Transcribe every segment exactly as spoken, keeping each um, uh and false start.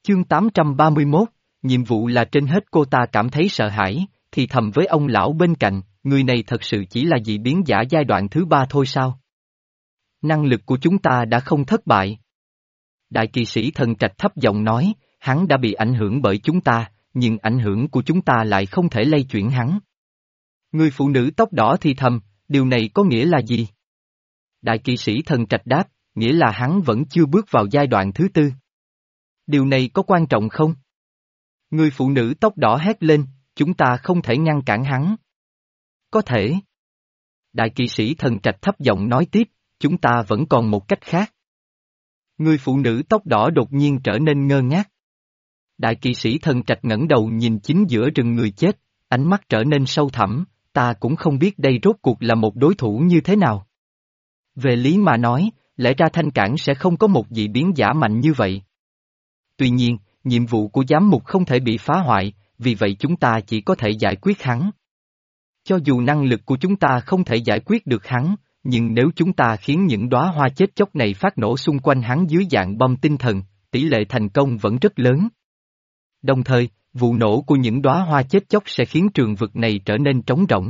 Chương tám trăm ba mươi mốt, nhiệm vụ là trên hết. Cô ta cảm thấy sợ hãi, thì thầm với ông lão bên cạnh, người này thật sự chỉ là dị biến giả giai đoạn thứ ba thôi sao? Năng lực của chúng ta đã không thất bại. Đại kỵ sĩ Thần Trạch thấp giọng nói, hắn đã bị ảnh hưởng bởi chúng ta, nhưng ảnh hưởng của chúng ta lại không thể lay chuyển hắn. Người phụ nữ tóc đỏ thì thầm, điều này có nghĩa là gì? Đại kỵ sĩ Thần Trạch đáp, nghĩa là hắn vẫn chưa bước vào giai đoạn thứ tư. Điều này có quan trọng không? Người phụ nữ tóc đỏ hét lên, chúng ta không thể ngăn cản hắn. Có thể. Đại kỵ sĩ Thần Trạch thấp giọng nói tiếp, chúng ta vẫn còn một cách khác. Người phụ nữ tóc đỏ đột nhiên trở nên ngơ ngác. Đại kỵ sĩ Thần Trạch ngẩng đầu nhìn chính giữa rừng người chết, ánh mắt trở nên sâu thẳm, ta cũng không biết đây rốt cuộc là một đối thủ như thế nào. Về lý mà nói, lẽ ra Thanh Cảng sẽ không có một dị biến giả mạnh như vậy. Tuy nhiên, nhiệm vụ của giám mục không thể bị phá hoại, vì vậy chúng ta chỉ có thể giải quyết hắn. Cho dù năng lực của chúng ta không thể giải quyết được hắn, nhưng nếu chúng ta khiến những đóa hoa chết chóc này phát nổ xung quanh hắn dưới dạng bom tinh thần, tỷ lệ thành công vẫn rất lớn. Đồng thời, vụ nổ của những đóa hoa chết chóc sẽ khiến trường vực này trở nên trống rỗng.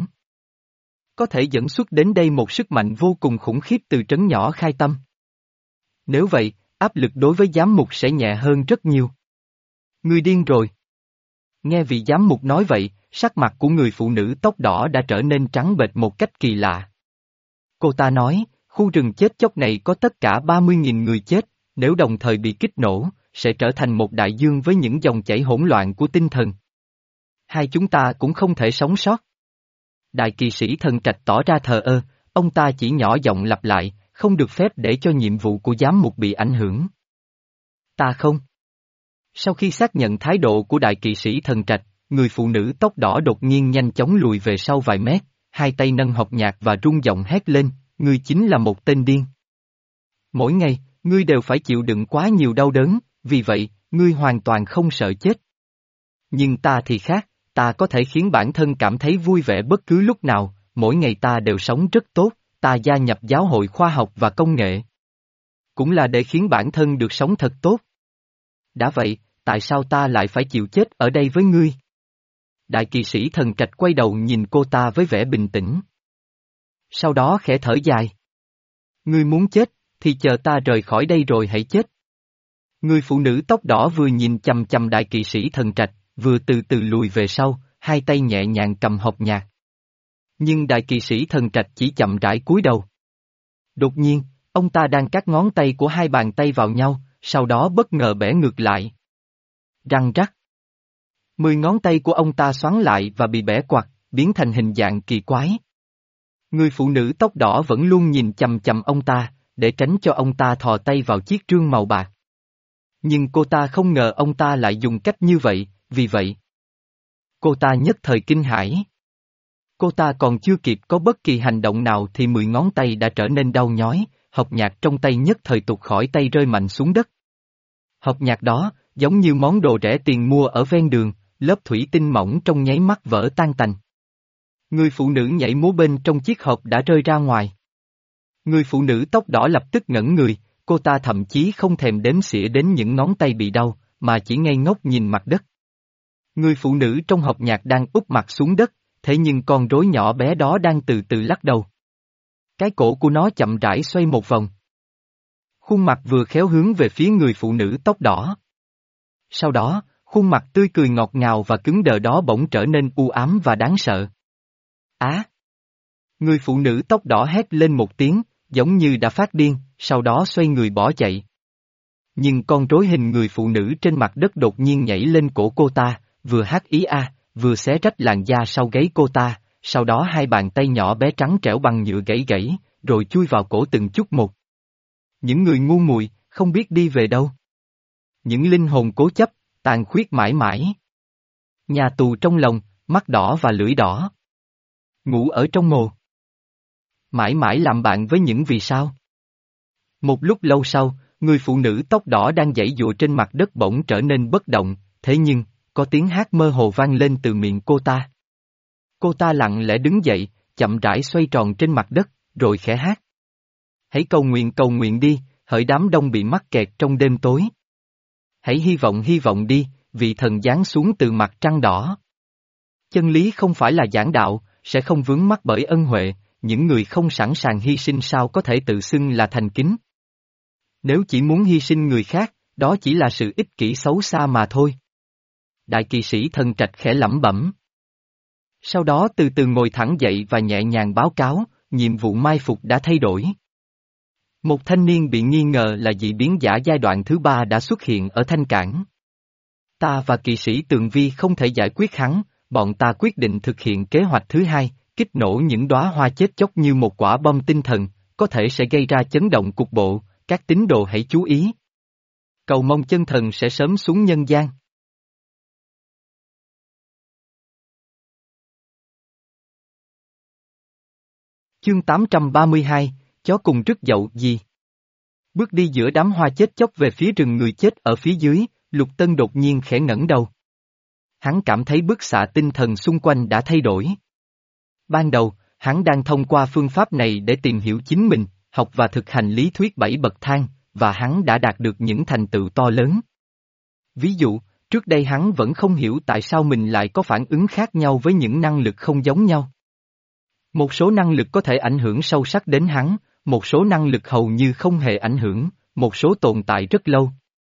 Có thể dẫn xuất đến đây một sức mạnh vô cùng khủng khiếp từ trấn nhỏ Khai Tâm. Nếu vậy, áp lực đối với giám mục sẽ nhẹ hơn rất nhiều. Ngươi điên rồi. Nghe vị giám mục nói vậy, sắc mặt của người phụ nữ tóc đỏ đã trở nên trắng bệch một cách kỳ lạ. Cô ta nói, khu rừng chết chóc này có tất cả ba mươi nghìn người chết, nếu đồng thời bị kích nổ, sẽ trở thành một đại dương với những dòng chảy hỗn loạn của tinh thần. Hai chúng ta cũng không thể sống sót. Đại kỵ sĩ Thần Trạch tỏ ra thờ ơ, ông ta chỉ nhỏ giọng lặp lại, không được phép để cho nhiệm vụ của giám mục bị ảnh hưởng. Ta không. Sau khi xác nhận thái độ của đại kỵ sĩ Thần Trạch, người phụ nữ tóc đỏ đột nhiên nhanh chóng lùi về sau vài mét, hai tay nâng hộp nhạc và rung giọng hét lên, ngươi chính là một tên điên. Mỗi ngày, ngươi đều phải chịu đựng quá nhiều đau đớn, vì vậy, ngươi hoàn toàn không sợ chết. Nhưng ta thì khác, ta có thể khiến bản thân cảm thấy vui vẻ bất cứ lúc nào, mỗi ngày ta đều sống rất tốt, ta gia nhập giáo hội khoa học và công nghệ. Cũng là để khiến bản thân được sống thật tốt. Đã vậy, tại sao ta lại phải chịu chết ở đây với ngươi? Đại kỵ sĩ Thần Trạch quay đầu nhìn cô ta với vẻ bình tĩnh. Sau đó khẽ thở dài. Ngươi muốn chết, thì chờ ta rời khỏi đây rồi hãy chết. Người phụ nữ tóc đỏ vừa nhìn chằm chằm đại kỵ sĩ Thần Trạch, vừa từ từ lùi về sau, hai tay nhẹ nhàng cầm hộp nhạc. Nhưng đại kỵ sĩ Thần Trạch chỉ chậm rãi cúi đầu. Đột nhiên, ông ta đang cắt ngón tay của hai bàn tay vào nhau, sau đó bất ngờ bẻ ngược lại. Răng rắc. Mười ngón tay của ông ta xoắn lại và bị bẻ quặt, biến thành hình dạng kỳ quái. Người phụ nữ tóc đỏ vẫn luôn nhìn chằm chằm ông ta, để tránh cho ông ta thò tay vào chiếc trương màu bạc. Nhưng cô ta không ngờ ông ta lại dùng cách như vậy, vì vậy. Cô ta nhất thời kinh hãi. Cô ta còn chưa kịp có bất kỳ hành động nào thì mười ngón tay đã trở nên đau nhói, hộp nhạc trong tay nhất thời tuột khỏi tay rơi mạnh xuống đất. Hộp nhạc đó, giống như món đồ rẻ tiền mua ở ven đường, lớp thủy tinh mỏng trong nháy mắt vỡ tan tành. Người phụ nữ nhảy múa bên trong chiếc hộp đã rơi ra ngoài. Người phụ nữ tóc đỏ lập tức ngẩn người, cô ta thậm chí không thèm đếm xỉa đến những ngón tay bị đau, mà chỉ ngây ngốc nhìn mặt đất. Người phụ nữ trong hộp nhạc đang úp mặt xuống đất, thế nhưng con rối nhỏ bé đó đang từ từ lắc đầu. Cái cổ của nó chậm rãi xoay một vòng. Khuôn mặt vừa khéo hướng về phía người phụ nữ tóc đỏ. Sau đó, khuôn mặt tươi cười ngọt ngào và cứng đờ đó bỗng trở nên u ám và đáng sợ. Á! Người phụ nữ tóc đỏ hét lên một tiếng, giống như đã phát điên, sau đó xoay người bỏ chạy. Nhưng con rối hình người phụ nữ trên mặt đất đột nhiên nhảy lên cổ cô ta, vừa hát ý a, vừa xé rách làn da sau gáy cô ta, sau đó hai bàn tay nhỏ bé trắng trẻo bằng nhựa gãy gãy, rồi chui vào cổ từng chút một. Những người ngu muội, không biết đi về đâu. Những linh hồn cố chấp, tàn khuyết mãi mãi. Nhà tù trong lòng, mắt đỏ và lưỡi đỏ. Ngủ ở trong mồ. Mãi mãi làm bạn với những vì sao. Một lúc lâu sau, người phụ nữ tóc đỏ đang giãy giụa trên mặt đất bỗng trở nên bất động, thế nhưng, có tiếng hát mơ hồ vang lên từ miệng cô ta. Cô ta lặng lẽ đứng dậy, chậm rãi xoay tròn trên mặt đất, rồi khẽ hát. Hãy cầu nguyện cầu nguyện đi, hỡi đám đông bị mắc kẹt trong đêm tối. hãy hy vọng hy vọng đi, vị thần giáng xuống từ mặt trăng đỏ. Chân lý không phải là giảng đạo, sẽ không vướng mắc bởi ân huệ, những người không sẵn sàng hy sinh sao có thể tự xưng là thành kính. Nếu chỉ muốn hy sinh người khác, đó chỉ là sự ích kỷ xấu xa mà thôi. Đại kỵ sĩ thần trạch khẽ lẩm bẩm. Sau đó từ từ ngồi thẳng dậy và nhẹ nhàng báo cáo, nhiệm vụ mai phục đã thay đổi. Một thanh niên bị nghi ngờ là dị biến giả giai đoạn thứ ba đã xuất hiện ở Thanh Cảng. Ta và kỵ sĩ Tường Vi không thể giải quyết hắn, bọn ta quyết định thực hiện kế hoạch thứ hai, kích nổ những đóa hoa chết chóc như một quả bom tinh thần, có thể sẽ gây ra chấn động cục bộ, các tín đồ hãy chú ý. Cầu mong chân thần sẽ sớm xuống nhân gian. Chương tám trăm ba mươi hai, chó cùng rứt dậu gì? Bước đi giữa đám hoa chết chóc về phía rừng người chết ở phía dưới, Lục Tân đột nhiên khẽ ngẩng đầu. Hắn cảm thấy bức xạ tinh thần xung quanh đã thay đổi. Ban đầu, hắn đang thông qua phương pháp này để tìm hiểu chính mình, học và thực hành lý thuyết bảy bậc thang, và hắn đã đạt được những thành tựu to lớn. Ví dụ, trước đây hắn vẫn không hiểu tại sao mình lại có phản ứng khác nhau với những năng lực không giống nhau. Một số năng lực có thể ảnh hưởng sâu sắc đến hắn, một số năng lực hầu như không hề ảnh hưởng, một số tồn tại rất lâu.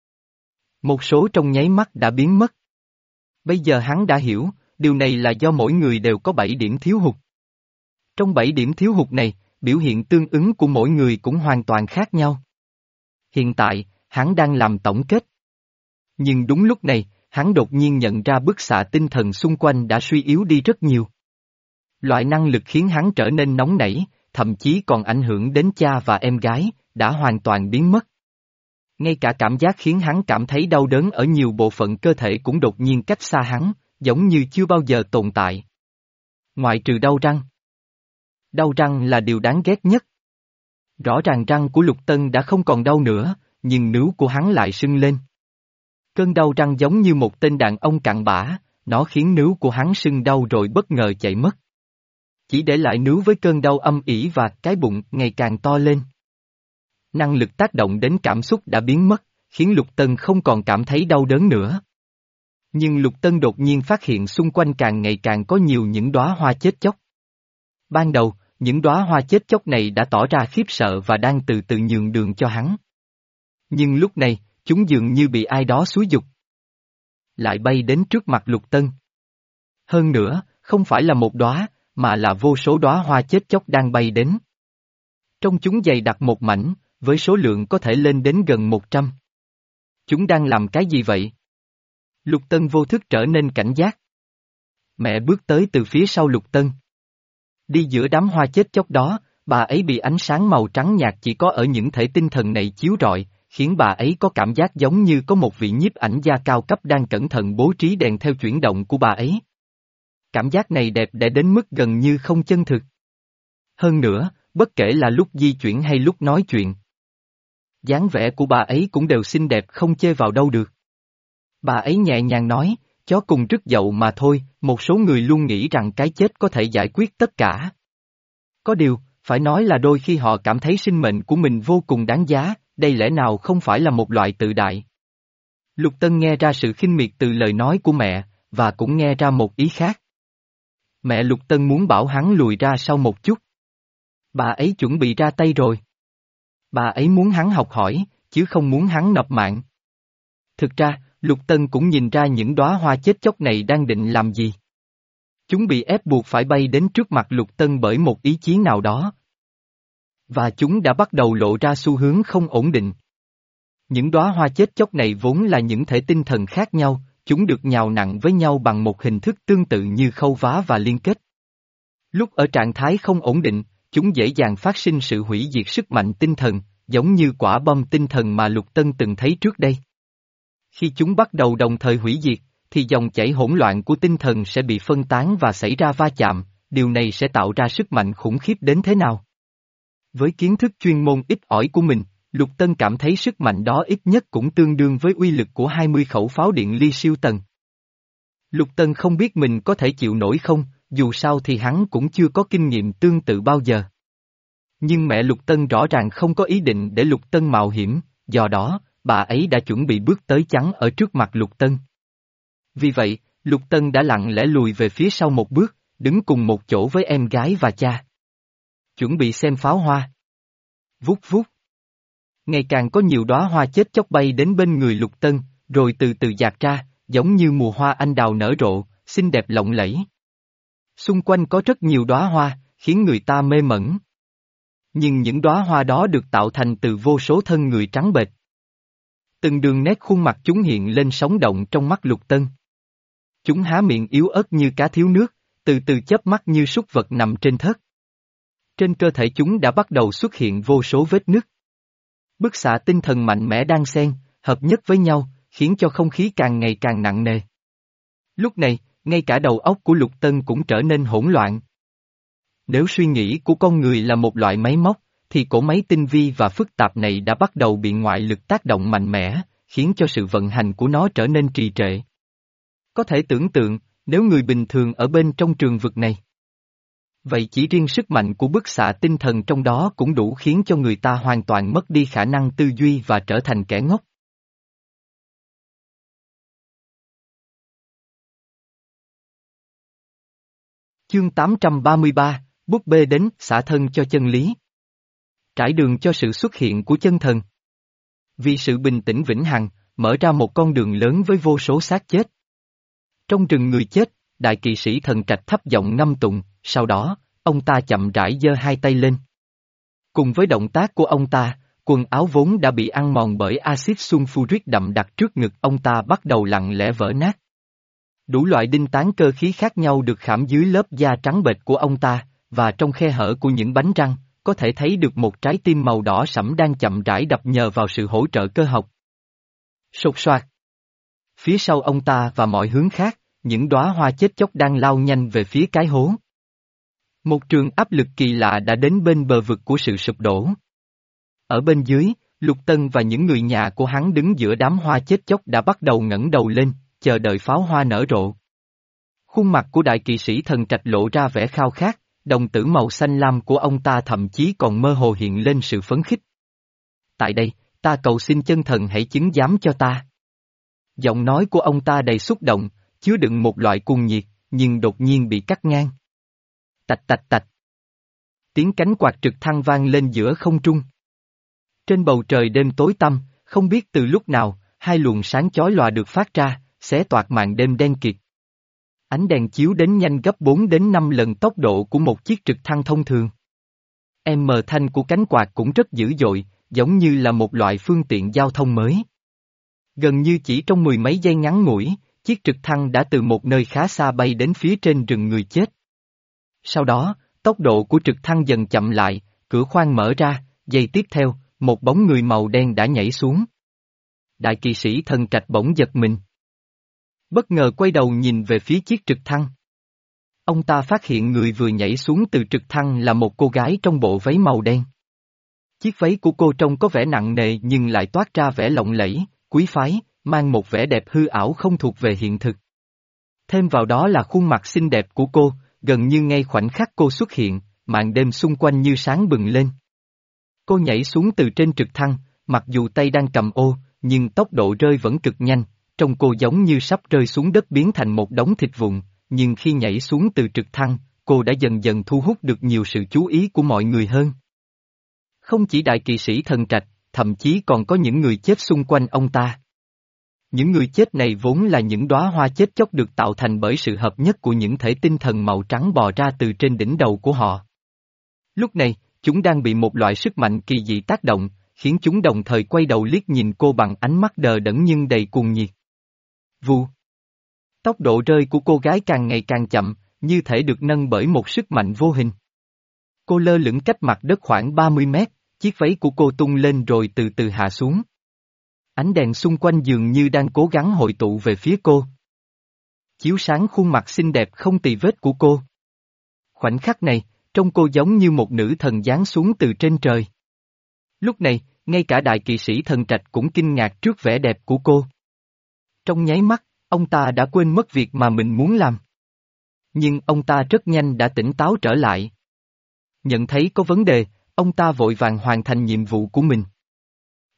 Một số trong nháy mắt đã biến mất. Bây giờ hắn đã hiểu, điều này là do mỗi người đều có bảy điểm thiếu hụt. Trong bảy điểm thiếu hụt này, biểu hiện tương ứng của mỗi người cũng hoàn toàn khác nhau. Hiện tại, hắn đang làm tổng kết. Nhưng đúng lúc này, hắn đột nhiên nhận ra bức xạ tinh thần xung quanh đã suy yếu đi rất nhiều. Loại năng lực khiến hắn trở nên nóng nảy, thậm chí còn ảnh hưởng đến cha và em gái, đã hoàn toàn biến mất. Ngay cả cảm giác khiến hắn cảm thấy đau đớn ở nhiều bộ phận cơ thể cũng đột nhiên cách xa hắn, giống như chưa bao giờ tồn tại. Ngoại trừ đau răng. Đau răng là điều đáng ghét nhất. Rõ ràng răng của Lục Tân đã không còn đau nữa, nhưng nướu của hắn lại sưng lên. Cơn đau răng giống như một tên đàn ông cặn bã, nó khiến nướu của hắn sưng đau rồi bất ngờ chạy mất. Chỉ để lại nướu với cơn đau âm ỉ và cái bụng ngày càng to lên. Năng lực tác động đến cảm xúc đã biến mất, khiến Lục Tân không còn cảm thấy đau đớn nữa. Nhưng Lục Tân đột nhiên phát hiện xung quanh càng ngày càng có nhiều những đóa hoa chết chóc. Ban đầu, những đóa hoa chết chóc này đã tỏ ra khiếp sợ và đang từ từ nhường đường cho hắn. Nhưng lúc này, chúng dường như bị ai đó xúi giục. Lại bay đến trước mặt Lục Tân. Hơn nữa, không phải là một đóa, mà là vô số đóa hoa chết chóc đang bay đến. Trong chúng dày đặc một mảnh, với số lượng có thể lên đến gần một trăm. Chúng đang làm cái gì vậy? Lục Tân vô thức trở nên cảnh giác. Mẹ bước tới từ phía sau Lục Tân. Đi giữa đám hoa chết chóc đó, bà ấy bị ánh sáng màu trắng nhạt chỉ có ở những thể tinh thần này chiếu rọi, khiến bà ấy có cảm giác giống như có một vị nhiếp ảnh gia cao cấp đang cẩn thận bố trí đèn theo chuyển động của bà ấy. Cảm giác này đẹp đẽ đến mức gần như không chân thực. Hơn nữa, bất kể là lúc di chuyển hay lúc nói chuyện. Dáng vẻ của bà ấy cũng đều xinh đẹp không chê vào đâu được. Bà ấy nhẹ nhàng nói, chó cùng rứt dậu mà thôi, một số người luôn nghĩ rằng cái chết có thể giải quyết tất cả. Có điều, phải nói là đôi khi họ cảm thấy sinh mệnh của mình vô cùng đáng giá, đây lẽ nào không phải là một loại tự đại. Lục Tân nghe ra sự khinh miệt từ lời nói của mẹ, và cũng nghe ra một ý khác. Mẹ Lục Tân muốn bảo hắn lùi ra sau một chút. Bà ấy chuẩn bị ra tay rồi. Bà ấy muốn hắn học hỏi, chứ không muốn hắn nộp mạng. Thực ra, Lục Tân cũng nhìn ra những đóa hoa chết chóc này đang định làm gì. Chúng bị ép buộc phải bay đến trước mặt Lục Tân bởi một ý chí nào đó. Và chúng đã bắt đầu lộ ra xu hướng không ổn định. Những đóa hoa chết chóc này vốn là những thể tinh thần khác nhau, chúng được nhào nặn với nhau bằng một hình thức tương tự như khâu vá và liên kết. Lúc ở trạng thái không ổn định, chúng dễ dàng phát sinh sự hủy diệt sức mạnh tinh thần, giống như quả bom tinh thần mà Lục Tân từng thấy trước đây. Khi chúng bắt đầu đồng thời hủy diệt, thì dòng chảy hỗn loạn của tinh thần sẽ bị phân tán và xảy ra va chạm, điều này sẽ tạo ra sức mạnh khủng khiếp đến thế nào. Với kiến thức chuyên môn ít ỏi của mình, Lục Tân cảm thấy sức mạnh đó ít nhất cũng tương đương với uy lực của hai mươi khẩu pháo điện ly siêu tần. Lục Tân không biết mình có thể chịu nổi không, dù sao thì hắn cũng chưa có kinh nghiệm tương tự bao giờ. Nhưng mẹ Lục Tân rõ ràng không có ý định để Lục Tân mạo hiểm, do đó, bà ấy đã chuẩn bị bước tới chắn ở trước mặt Lục Tân. Vì vậy, Lục Tân đã lặng lẽ lùi về phía sau một bước, đứng cùng một chỗ với em gái và cha. Chuẩn bị xem pháo hoa. Vút vút. Ngày càng có nhiều đóa hoa chết chóc bay đến bên người Lục Tân, rồi từ từ dạt ra, giống như mùa hoa anh đào nở rộ, xinh đẹp lộng lẫy. Xung quanh có rất nhiều đóa hoa, khiến người ta mê mẩn. Nhưng những đóa hoa đó được tạo thành từ vô số thân người trắng bệch. Từng đường nét khuôn mặt chúng hiện lên sống động trong mắt Lục Tân. Chúng há miệng yếu ớt như cá thiếu nước, từ từ chớp mắt như súc vật nằm trên thớt. Trên cơ thể chúng đã bắt đầu xuất hiện vô số vết nứt. Bức xạ tinh thần mạnh mẽ đan xen, hợp nhất với nhau, khiến cho không khí càng ngày càng nặng nề. Lúc này, ngay cả đầu óc của Lục Tân cũng trở nên hỗn loạn. Nếu suy nghĩ của con người là một loại máy móc, thì cỗ máy tinh vi và phức tạp này đã bắt đầu bị ngoại lực tác động mạnh mẽ, khiến cho sự vận hành của nó trở nên trì trệ. Có thể tưởng tượng, nếu người bình thường ở bên trong trường vực này, vậy chỉ riêng sức mạnh của bức xạ tinh thần trong đó cũng đủ khiến cho người ta hoàn toàn mất đi khả năng tư duy và trở thành kẻ ngốc. Chương tám trăm ba mươi ba, búp bê đến, xả thân cho chân lý. Trải đường cho sự xuất hiện của chân thần. Vì sự bình tĩnh vĩnh hằng, mở ra một con đường lớn với vô số xác chết. Trong rừng người chết, đại kỵ sĩ Thần Trạch thấp giọng ngâm tụng, sau đó, ông ta chậm rãi giơ hai tay lên. Cùng với động tác của ông ta, quần áo vốn đã bị ăn mòn bởi axit sulfuric đậm đặc trước ngực ông ta bắt đầu lặng lẽ vỡ nát. Đủ loại đinh tán cơ khí khác nhau được khảm dưới lớp da trắng bệch của ông ta, và trong khe hở của những bánh răng, có thể thấy được một trái tim màu đỏ sẫm đang chậm rãi đập nhờ vào sự hỗ trợ cơ học. Sột soạt. Phía sau ông ta và mọi hướng khác, những đóa hoa chết chóc đang lao nhanh về phía cái hố. Một trường áp lực kỳ lạ đã đến bên bờ vực của sự sụp đổ. Ở bên dưới, Lục Tân và những người nhà của hắn đứng giữa đám hoa chết chóc đã bắt đầu ngẩng đầu lên, chờ đợi pháo hoa nở rộ. Khuôn mặt của đại kỵ sĩ Thần Trạch lộ ra vẻ khao khát, đồng tử màu xanh lam của ông ta thậm chí còn mơ hồ hiện lên sự phấn khích. Tại đây, ta cầu xin chân thần hãy chứng giám cho ta. Giọng nói của ông ta đầy xúc động, chứa đựng một loại cuồng nhiệt, nhưng đột nhiên bị cắt ngang. Tạch tạch tạch. Tiếng cánh quạt trực thăng vang lên giữa không trung. Trên bầu trời đêm tối tăm, không biết từ lúc nào, hai luồng sáng chói lòa được phát ra, xé toạc màn đêm đen kịt. Ánh đèn chiếu đến nhanh gấp bốn đến năm lần tốc độ của một chiếc trực thăng thông thường. Em mờ thanh của cánh quạt cũng rất dữ dội, giống như là một loại phương tiện giao thông mới. Gần như chỉ trong mười mấy giây ngắn ngủi, chiếc trực thăng đã từ một nơi khá xa bay đến phía trên rừng người chết. Sau đó, tốc độ của trực thăng dần chậm lại, cửa khoang mở ra, giây tiếp theo, một bóng người màu đen đã nhảy xuống. Đại kỵ sĩ Thần Trạch bỗng giật mình. Bất ngờ quay đầu nhìn về phía chiếc trực thăng. Ông ta phát hiện người vừa nhảy xuống từ trực thăng là một cô gái trong bộ váy màu đen. Chiếc váy của cô trông có vẻ nặng nề nhưng lại toát ra vẻ lộng lẫy, quý phái, mang một vẻ đẹp hư ảo không thuộc về hiện thực. Thêm vào đó là khuôn mặt xinh đẹp của cô, gần như ngay khoảnh khắc cô xuất hiện, màn đêm xung quanh như sáng bừng lên. Cô nhảy xuống từ trên trực thăng, mặc dù tay đang cầm ô, nhưng tốc độ rơi vẫn cực nhanh, trông cô giống như sắp rơi xuống đất biến thành một đống thịt vụn, nhưng khi nhảy xuống từ trực thăng, cô đã dần dần thu hút được nhiều sự chú ý của mọi người hơn. Không chỉ đại kỵ sĩ Thần Trạch, thậm chí còn có những người chết xung quanh ông ta. Những người chết này vốn là những đóa hoa chết chóc được tạo thành bởi sự hợp nhất của những thể tinh thần màu trắng bò ra từ trên đỉnh đầu của họ. Lúc này, chúng đang bị một loại sức mạnh kỳ dị tác động, khiến chúng đồng thời quay đầu liếc nhìn cô bằng ánh mắt đờ đẫn nhưng đầy cuồng nhiệt. Vù. Tốc độ rơi của cô gái càng ngày càng chậm, như thể được nâng bởi một sức mạnh vô hình. Cô lơ lửng cách mặt đất khoảng ba mươi mét, chiếc váy của cô tung lên rồi từ từ hạ xuống. Ánh đèn xung quanh dường như đang cố gắng hội tụ về phía cô. Chiếu sáng khuôn mặt xinh đẹp không tì vết của cô. Khoảnh khắc này, trông cô giống như một nữ thần giáng xuống từ trên trời. Lúc này, ngay cả đại kỵ sĩ Thần Trạch cũng kinh ngạc trước vẻ đẹp của cô. Trong nháy mắt, ông ta đã quên mất việc mà mình muốn làm. Nhưng ông ta rất nhanh đã tỉnh táo trở lại. Nhận thấy có vấn đề, ông ta vội vàng hoàn thành nhiệm vụ của mình.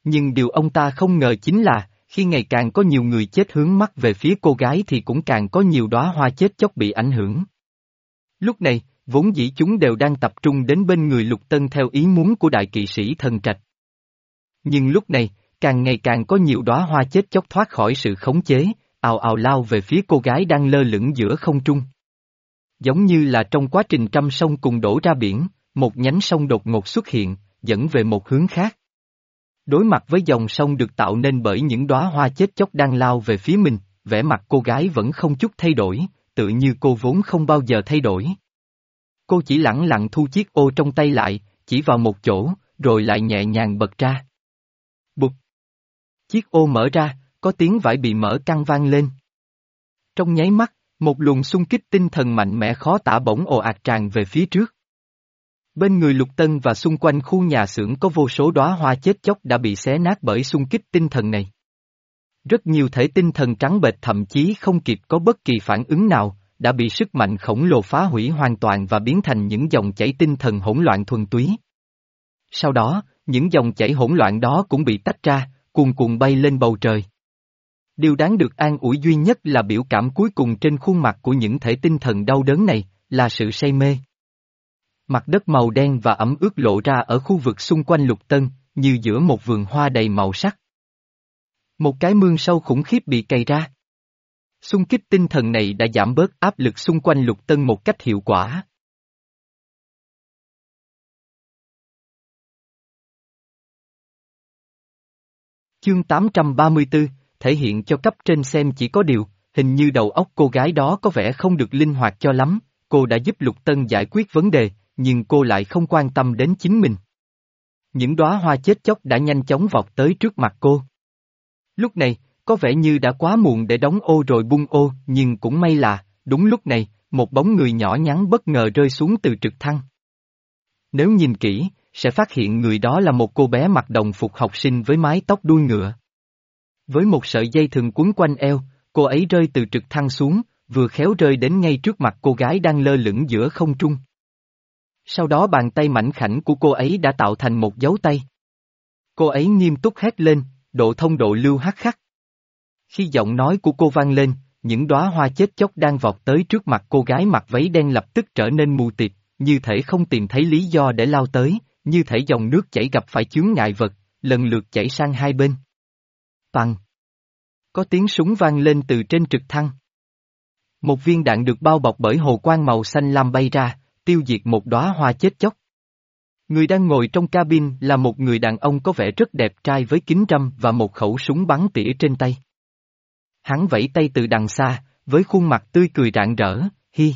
Nhưng điều ông ta không ngờ chính là, khi ngày càng có nhiều người chết hướng mắt về phía cô gái thì cũng càng có nhiều đóa hoa chết chóc bị ảnh hưởng. Lúc này, vốn dĩ chúng đều đang tập trung đến bên người Lục Tân theo ý muốn của đại kỵ sĩ thần trạch. Nhưng lúc này, càng ngày càng có nhiều đóa hoa chết chóc thoát khỏi sự khống chế, ào ào lao về phía cô gái đang lơ lửng giữa không trung. Giống như là trong quá trình trăm sông cùng đổ ra biển, một nhánh sông đột ngột xuất hiện, dẫn về một hướng khác. Đối mặt với dòng sông được tạo nên bởi những đóa hoa chết chóc đang lao về phía mình, vẻ mặt cô gái vẫn không chút thay đổi, tự như cô vốn không bao giờ thay đổi. Cô chỉ lẳng lặng thu chiếc ô trong tay lại, chỉ vào một chỗ, rồi lại nhẹ nhàng bật ra. Bụp! Chiếc ô mở ra, có tiếng vải bị mở căng vang lên. Trong nháy mắt, một luồng xung kích tinh thần mạnh mẽ khó tả bỗng ồ ạt tràn về phía trước. Bên người Lục Tân và xung quanh khu nhà xưởng có vô số đóa hoa chết chóc đã bị xé nát bởi xung kích tinh thần này. Rất nhiều thể tinh thần trắng bệch thậm chí không kịp có bất kỳ phản ứng nào, đã bị sức mạnh khổng lồ phá hủy hoàn toàn và biến thành những dòng chảy tinh thần hỗn loạn thuần túy. Sau đó, những dòng chảy hỗn loạn đó cũng bị tách ra, cuồn cuộn bay lên bầu trời. Điều đáng được an ủi duy nhất là biểu cảm cuối cùng trên khuôn mặt của những thể tinh thần đau đớn này, là sự say mê. Mặt đất màu đen và ẩm ướt lộ ra ở khu vực xung quanh Lục Tân, như giữa một vườn hoa đầy màu sắc. Một cái mương sâu khủng khiếp bị cày ra. Xung kích tinh thần này đã giảm bớt áp lực xung quanh Lục Tân một cách hiệu quả. Chương tám trăm ba mươi tư, thể hiện cho cấp trên xem chỉ có điều, hình như đầu óc cô gái đó có vẻ không được linh hoạt cho lắm, cô đã giúp Lục Tân giải quyết vấn đề, nhưng cô lại không quan tâm đến chính mình. Những đóa hoa chết chóc đã nhanh chóng vọt tới trước mặt cô. Lúc này, có vẻ như đã quá muộn để đóng ô rồi bung ô, nhưng cũng may là, đúng lúc này, một bóng người nhỏ nhắn bất ngờ rơi xuống từ trực thăng. Nếu nhìn kỹ, sẽ phát hiện người đó là một cô bé mặc đồng phục học sinh với mái tóc đuôi ngựa. Với một sợi dây thừng quấn quanh eo, cô ấy rơi từ trực thăng xuống, vừa khéo rơi đến ngay trước mặt cô gái đang lơ lửng giữa không trung. Sau đó bàn tay mảnh khảnh của cô ấy đã tạo thành một dấu tay. Cô ấy nghiêm túc hét lên, độ thông độ lưu hắc khắc. Khi giọng nói của cô vang lên, những đóa hoa chết chóc đang vọt tới trước mặt cô gái mặc váy đen lập tức trở nên mù tịt, như thể không tìm thấy lý do để lao tới, như thể dòng nước chảy gặp phải chướng ngại vật, lần lượt chảy sang hai bên. Toằng! Có tiếng súng vang lên từ trên trực thăng. Một viên đạn được bao bọc bởi hồ quang màu xanh lam bay ra, tiêu diệt một đóa hoa chết chóc. Người đang ngồi trong cabin là một người đàn ông có vẻ rất đẹp trai với kính râm và một khẩu súng bắn tỉa trên tay. Hắn vẫy tay từ đằng xa, với khuôn mặt tươi cười rạng rỡ, hi.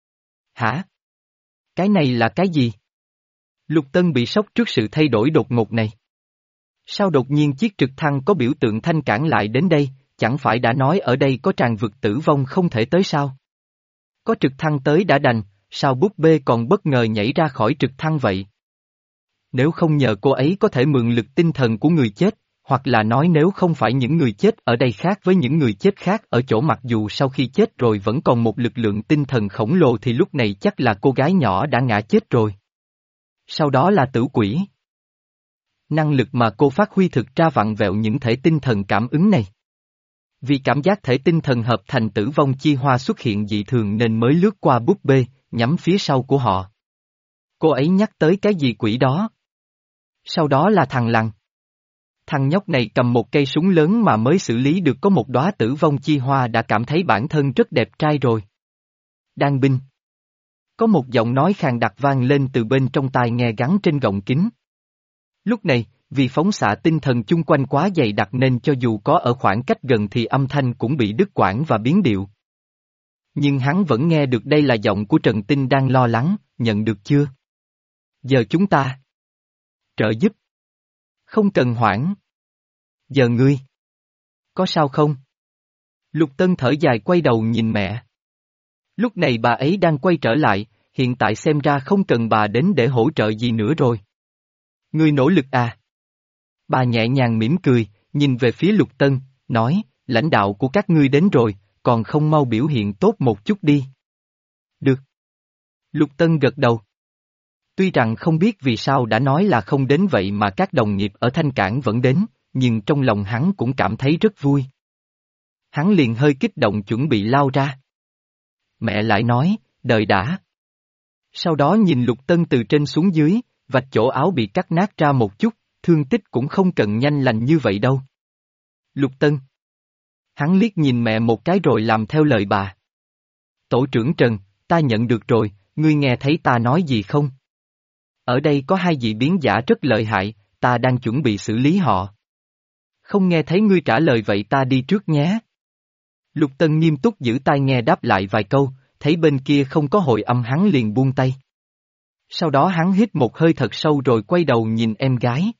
Hả? Cái này là cái gì? Lục Tân bị sốc trước sự thay đổi đột ngột này. Sao đột nhiên chiếc trực thăng có biểu tượng thanh cản lại đến đây, chẳng phải đã nói ở đây có tràn vực tử vong không thể tới sao? Có trực thăng tới đã đành, sao búp bê còn bất ngờ nhảy ra khỏi trực thăng vậy? Nếu không nhờ cô ấy có thể mượn lực tinh thần của người chết, hoặc là nói nếu không phải những người chết ở đây khác với những người chết khác ở chỗ mặc dù sau khi chết rồi vẫn còn một lực lượng tinh thần khổng lồ thì lúc này chắc là cô gái nhỏ đã ngã chết rồi. Sau đó là tử quỷ. Năng lực mà cô phát huy thực ra vặn vẹo những thể tinh thần cảm ứng này. Vì cảm giác thể tinh thần hợp thành tử vong chi hoa xuất hiện dị thường nên mới lướt qua búp bê, nhắm phía sau của họ. Cô ấy nhắc tới cái gì quỷ đó. Sau đó là thằng Lằn. Thằng nhóc này cầm một cây súng lớn mà mới xử lý được có một đóa tử vong chi hoa đã cảm thấy bản thân rất đẹp trai rồi. Đan binh. Có một giọng nói khàn đặc vang lên từ bên trong tai nghe gắn trên gọng kính. Lúc này, vì phóng xạ tinh thần chung quanh quá dày đặc nên cho dù có ở khoảng cách gần thì âm thanh cũng bị đứt quãng và biến điệu. Nhưng hắn vẫn nghe được đây là giọng của Trần Tinh đang lo lắng, nhận được chưa? Giờ chúng ta trợ giúp. Không cần hoảng. Giờ ngươi. Có sao không? Lục Tân thở dài quay đầu nhìn mẹ. Lúc này bà ấy đang quay trở lại, hiện tại xem ra không cần bà đến để hỗ trợ gì nữa rồi. Ngươi nỗ lực à? Bà nhẹ nhàng mỉm cười, nhìn về phía Lục Tân, nói, lãnh đạo của các ngươi đến rồi, còn không mau biểu hiện tốt một chút đi. Được. Lục Tân gật đầu. Tuy rằng không biết vì sao đã nói là không đến vậy mà các đồng nghiệp ở Thanh Cảng vẫn đến, nhưng trong lòng hắn cũng cảm thấy rất vui. Hắn liền hơi kích động chuẩn bị lao ra. Mẹ lại nói, đợi đã. Sau đó nhìn Lục Tân từ trên xuống dưới, vạch chỗ áo bị cắt nát ra một chút, thương tích cũng không cần nhanh lành như vậy đâu. Lục Tân. Hắn liếc nhìn mẹ một cái rồi làm theo lời bà. Tổ trưởng Trần, ta nhận được rồi, ngươi nghe thấy ta nói gì không? Ở đây có hai dị biến giả rất lợi hại, ta đang chuẩn bị xử lý họ. Không nghe thấy ngươi trả lời vậy ta đi trước nhé. Lục Tân nghiêm túc giữ tai nghe đáp lại vài câu, thấy bên kia không có hồi âm hắn liền buông tay. Sau đó hắn hít một hơi thật sâu rồi quay đầu nhìn em gái.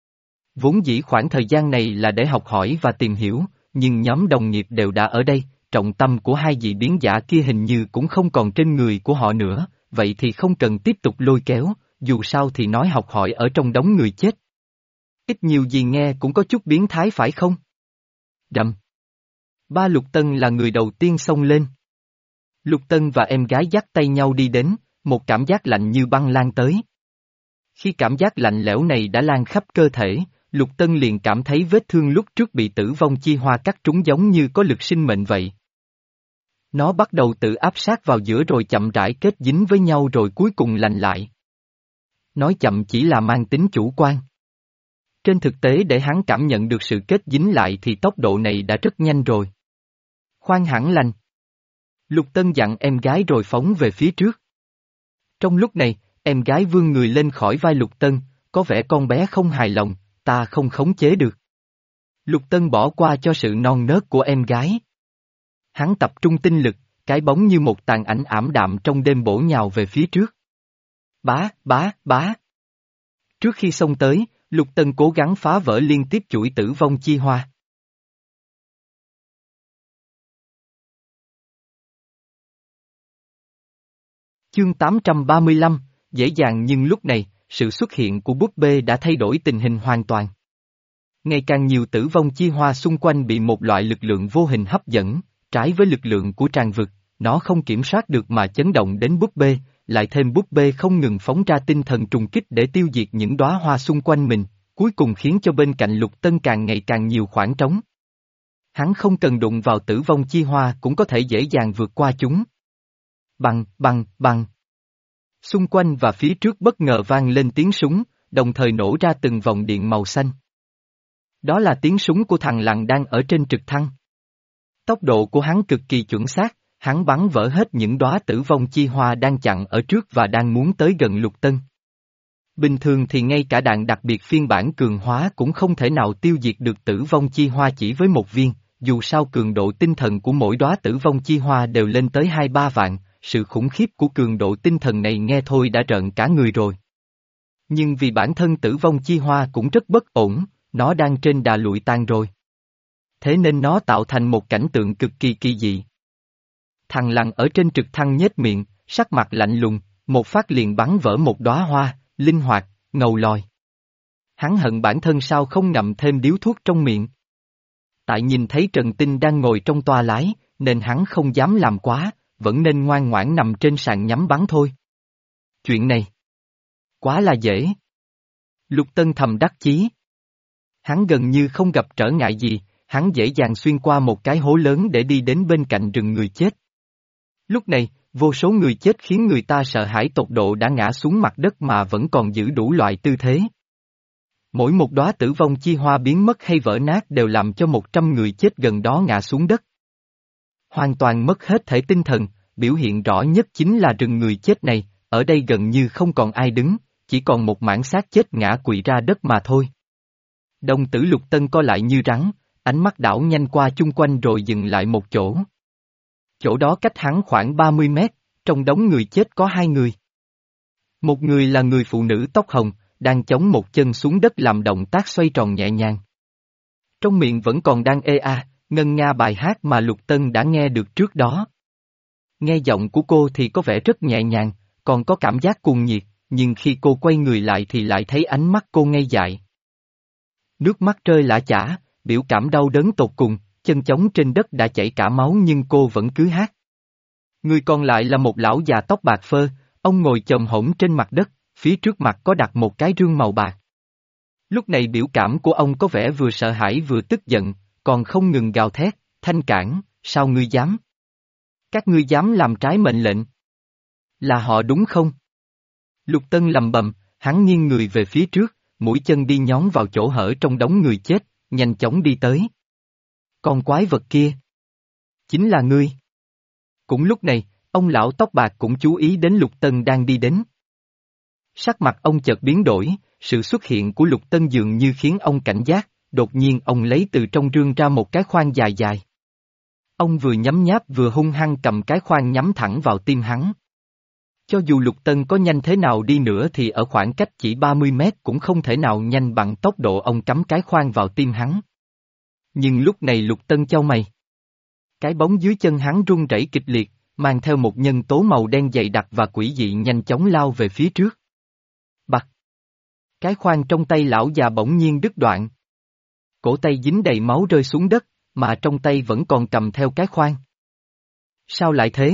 Vốn dĩ khoảng thời gian này là để học hỏi và tìm hiểu, nhưng nhóm đồng nghiệp đều đã ở đây, trọng tâm của hai dị biến giả kia hình như cũng không còn trên người của họ nữa, vậy thì không cần tiếp tục lôi kéo, dù sao thì nói học hỏi ở trong đống người chết. Ít nhiều gì nghe cũng có chút biến thái phải không? Đậm. Ba Lục Tân là người đầu tiên xông lên. Lục Tân và em gái dắt tay nhau đi đến, một cảm giác lạnh như băng lan tới. Khi cảm giác lạnh lẽo này đã lan khắp cơ thể, Lục Tân liền cảm thấy vết thương lúc trước bị tử vong chi hoa cắt trúng giống như có lực sinh mệnh vậy. Nó bắt đầu tự áp sát vào giữa rồi chậm rãi kết dính với nhau rồi cuối cùng lành lại. Nói chậm chỉ là mang tính chủ quan. Trên thực tế để hắn cảm nhận được sự kết dính lại thì tốc độ này đã rất nhanh rồi. Khoan hẳn lành. Lục Tân dặn em gái rồi phóng về phía trước. Trong lúc này, em gái vươn người lên khỏi vai Lục Tân, có vẻ con bé không hài lòng, ta không khống chế được. Lục Tân bỏ qua cho sự non nớt của em gái. Hắn tập trung tinh lực, cái bóng như một tàn ảnh ảm đạm trong đêm bổ nhào về phía trước. Bá, bá, bá. Trước khi xông tới, Lục Tân cố gắng phá vỡ liên tiếp chuỗi tử vong chi hoa. Chương tám trăm ba mươi lăm, dễ dàng nhưng lúc này, sự xuất hiện của búp bê đã thay đổi tình hình hoàn toàn. Ngày càng nhiều tử vong chi hoa xung quanh bị một loại lực lượng vô hình hấp dẫn, trái với lực lượng của tràn vực, nó không kiểm soát được mà chấn động đến búp bê, lại thêm búp bê không ngừng phóng ra tinh thần trùng kích để tiêu diệt những đóa hoa xung quanh mình, cuối cùng khiến cho bên cạnh Lục Tân càng ngày càng nhiều khoảng trống. Hắn không cần đụng vào tử vong chi hoa cũng có thể dễ dàng vượt qua chúng. Bằng, bằng, bằng. Xung quanh và phía trước bất ngờ vang lên tiếng súng, đồng thời nổ ra từng vòng điện màu xanh. Đó là tiếng súng của thằng Lằn đang ở trên trực thăng. Tốc độ của hắn cực kỳ chuẩn xác, hắn bắn vỡ hết những đóa tử vong chi hoa đang chặn ở trước và đang muốn tới gần Lục Tân. Bình thường thì ngay cả đạn đặc biệt phiên bản cường hóa cũng không thể nào tiêu diệt được tử vong chi hoa chỉ với một viên, dù sao cường độ tinh thần của mỗi đóa tử vong chi hoa đều lên tới hai ba vạn, sự khủng khiếp của cường độ tinh thần này nghe thôi đã rợn cả người rồi. Nhưng vì bản thân tử vong chi hoa cũng rất bất ổn, nó đang trên đà lụi tan rồi. Thế nên nó tạo thành một cảnh tượng cực kỳ kỳ dị. Thằng Lằn ở trên trực thăng nhếch miệng, sắc mặt lạnh lùng, một phát liền bắn vỡ một đóa hoa, linh hoạt, ngầu lòi. Hắn hận bản thân sao không ngậm thêm điếu thuốc trong miệng. Tại nhìn thấy Trần Tinh đang ngồi trong toa lái, nên hắn không dám làm quá, vẫn nên ngoan ngoãn nằm trên sàn nhắm bắn thôi. Chuyện này quá là dễ. Lục Tân thầm đắc chí. Hắn gần như không gặp trở ngại gì, hắn dễ dàng xuyên qua một cái hố lớn để đi đến bên cạnh rừng người chết. Lúc này, vô số người chết khiến người ta sợ hãi tột độ đã ngã xuống mặt đất mà vẫn còn giữ đủ loại tư thế. Mỗi một đóa tử vong chi hoa biến mất hay vỡ nát đều làm cho một trăm người chết gần đó ngã xuống đất. Hoàn toàn mất hết thể tinh thần, biểu hiện rõ nhất chính là rừng người chết này, ở đây gần như không còn ai đứng, chỉ còn một mảng xác chết ngã quỵ ra đất mà thôi. Đồng tử Lục Tân co lại như rắn, ánh mắt đảo nhanh qua chung quanh rồi dừng lại một chỗ. Chỗ đó cách hắn khoảng ba mươi mét, trong đống người chết có hai người. Một người là người phụ nữ tóc hồng, đang chống một chân xuống đất làm động tác xoay tròn nhẹ nhàng. Trong miệng vẫn còn đang ê a, ngân nga bài hát mà Lục Tân đã nghe được trước đó. Nghe giọng của cô thì có vẻ rất nhẹ nhàng, còn có cảm giác cuồng nhiệt, nhưng khi cô quay người lại thì lại thấy ánh mắt cô ngây dại. Nước mắt rơi lã chã, biểu cảm đau đớn tột cùng, chân chống trên đất đã chảy cả máu nhưng cô vẫn cứ hát. Người còn lại là một lão già tóc bạc phơ, ông ngồi chồm hổm trên mặt đất, phía trước mặt có đặt một cái rương màu bạc. Lúc này biểu cảm của ông có vẻ vừa sợ hãi vừa tức giận, còn không ngừng gào thét, Thanh Cảng, sao ngươi dám? Các ngươi dám làm trái mệnh lệnh? Là họ đúng không? Lục Tân lầm bầm, hắn nghiêng người về phía trước, mũi chân đi nhón vào chỗ hở trong đống người chết, nhanh chóng đi tới. Con quái vật kia. Chính là ngươi. Cũng lúc này, ông lão tóc bạc cũng chú ý đến Lục Tân đang đi đến. Sắc mặt ông chợt biến đổi, sự xuất hiện của Lục Tân dường như khiến ông cảnh giác, đột nhiên ông lấy từ trong rương ra một cái khoan dài dài. Ông vừa nhấm nháp vừa hung hăng cầm cái khoan nhắm thẳng vào tim hắn. Cho dù Lục Tân có nhanh thế nào đi nữa thì ở khoảng cách chỉ ba mươi mét cũng không thể nào nhanh bằng tốc độ ông cắm cái khoan vào tim hắn. Nhưng lúc này Lục Tân chau mày. Cái bóng dưới chân hắn rung rẩy kịch liệt, mang theo một nhân tố màu đen dày đặc và quỷ dị nhanh chóng lao về phía trước. Bặt! Cái khoan trong tay lão già bỗng nhiên đứt đoạn. Cổ tay dính đầy máu rơi xuống đất, mà trong tay vẫn còn cầm theo cái khoan. Sao lại thế?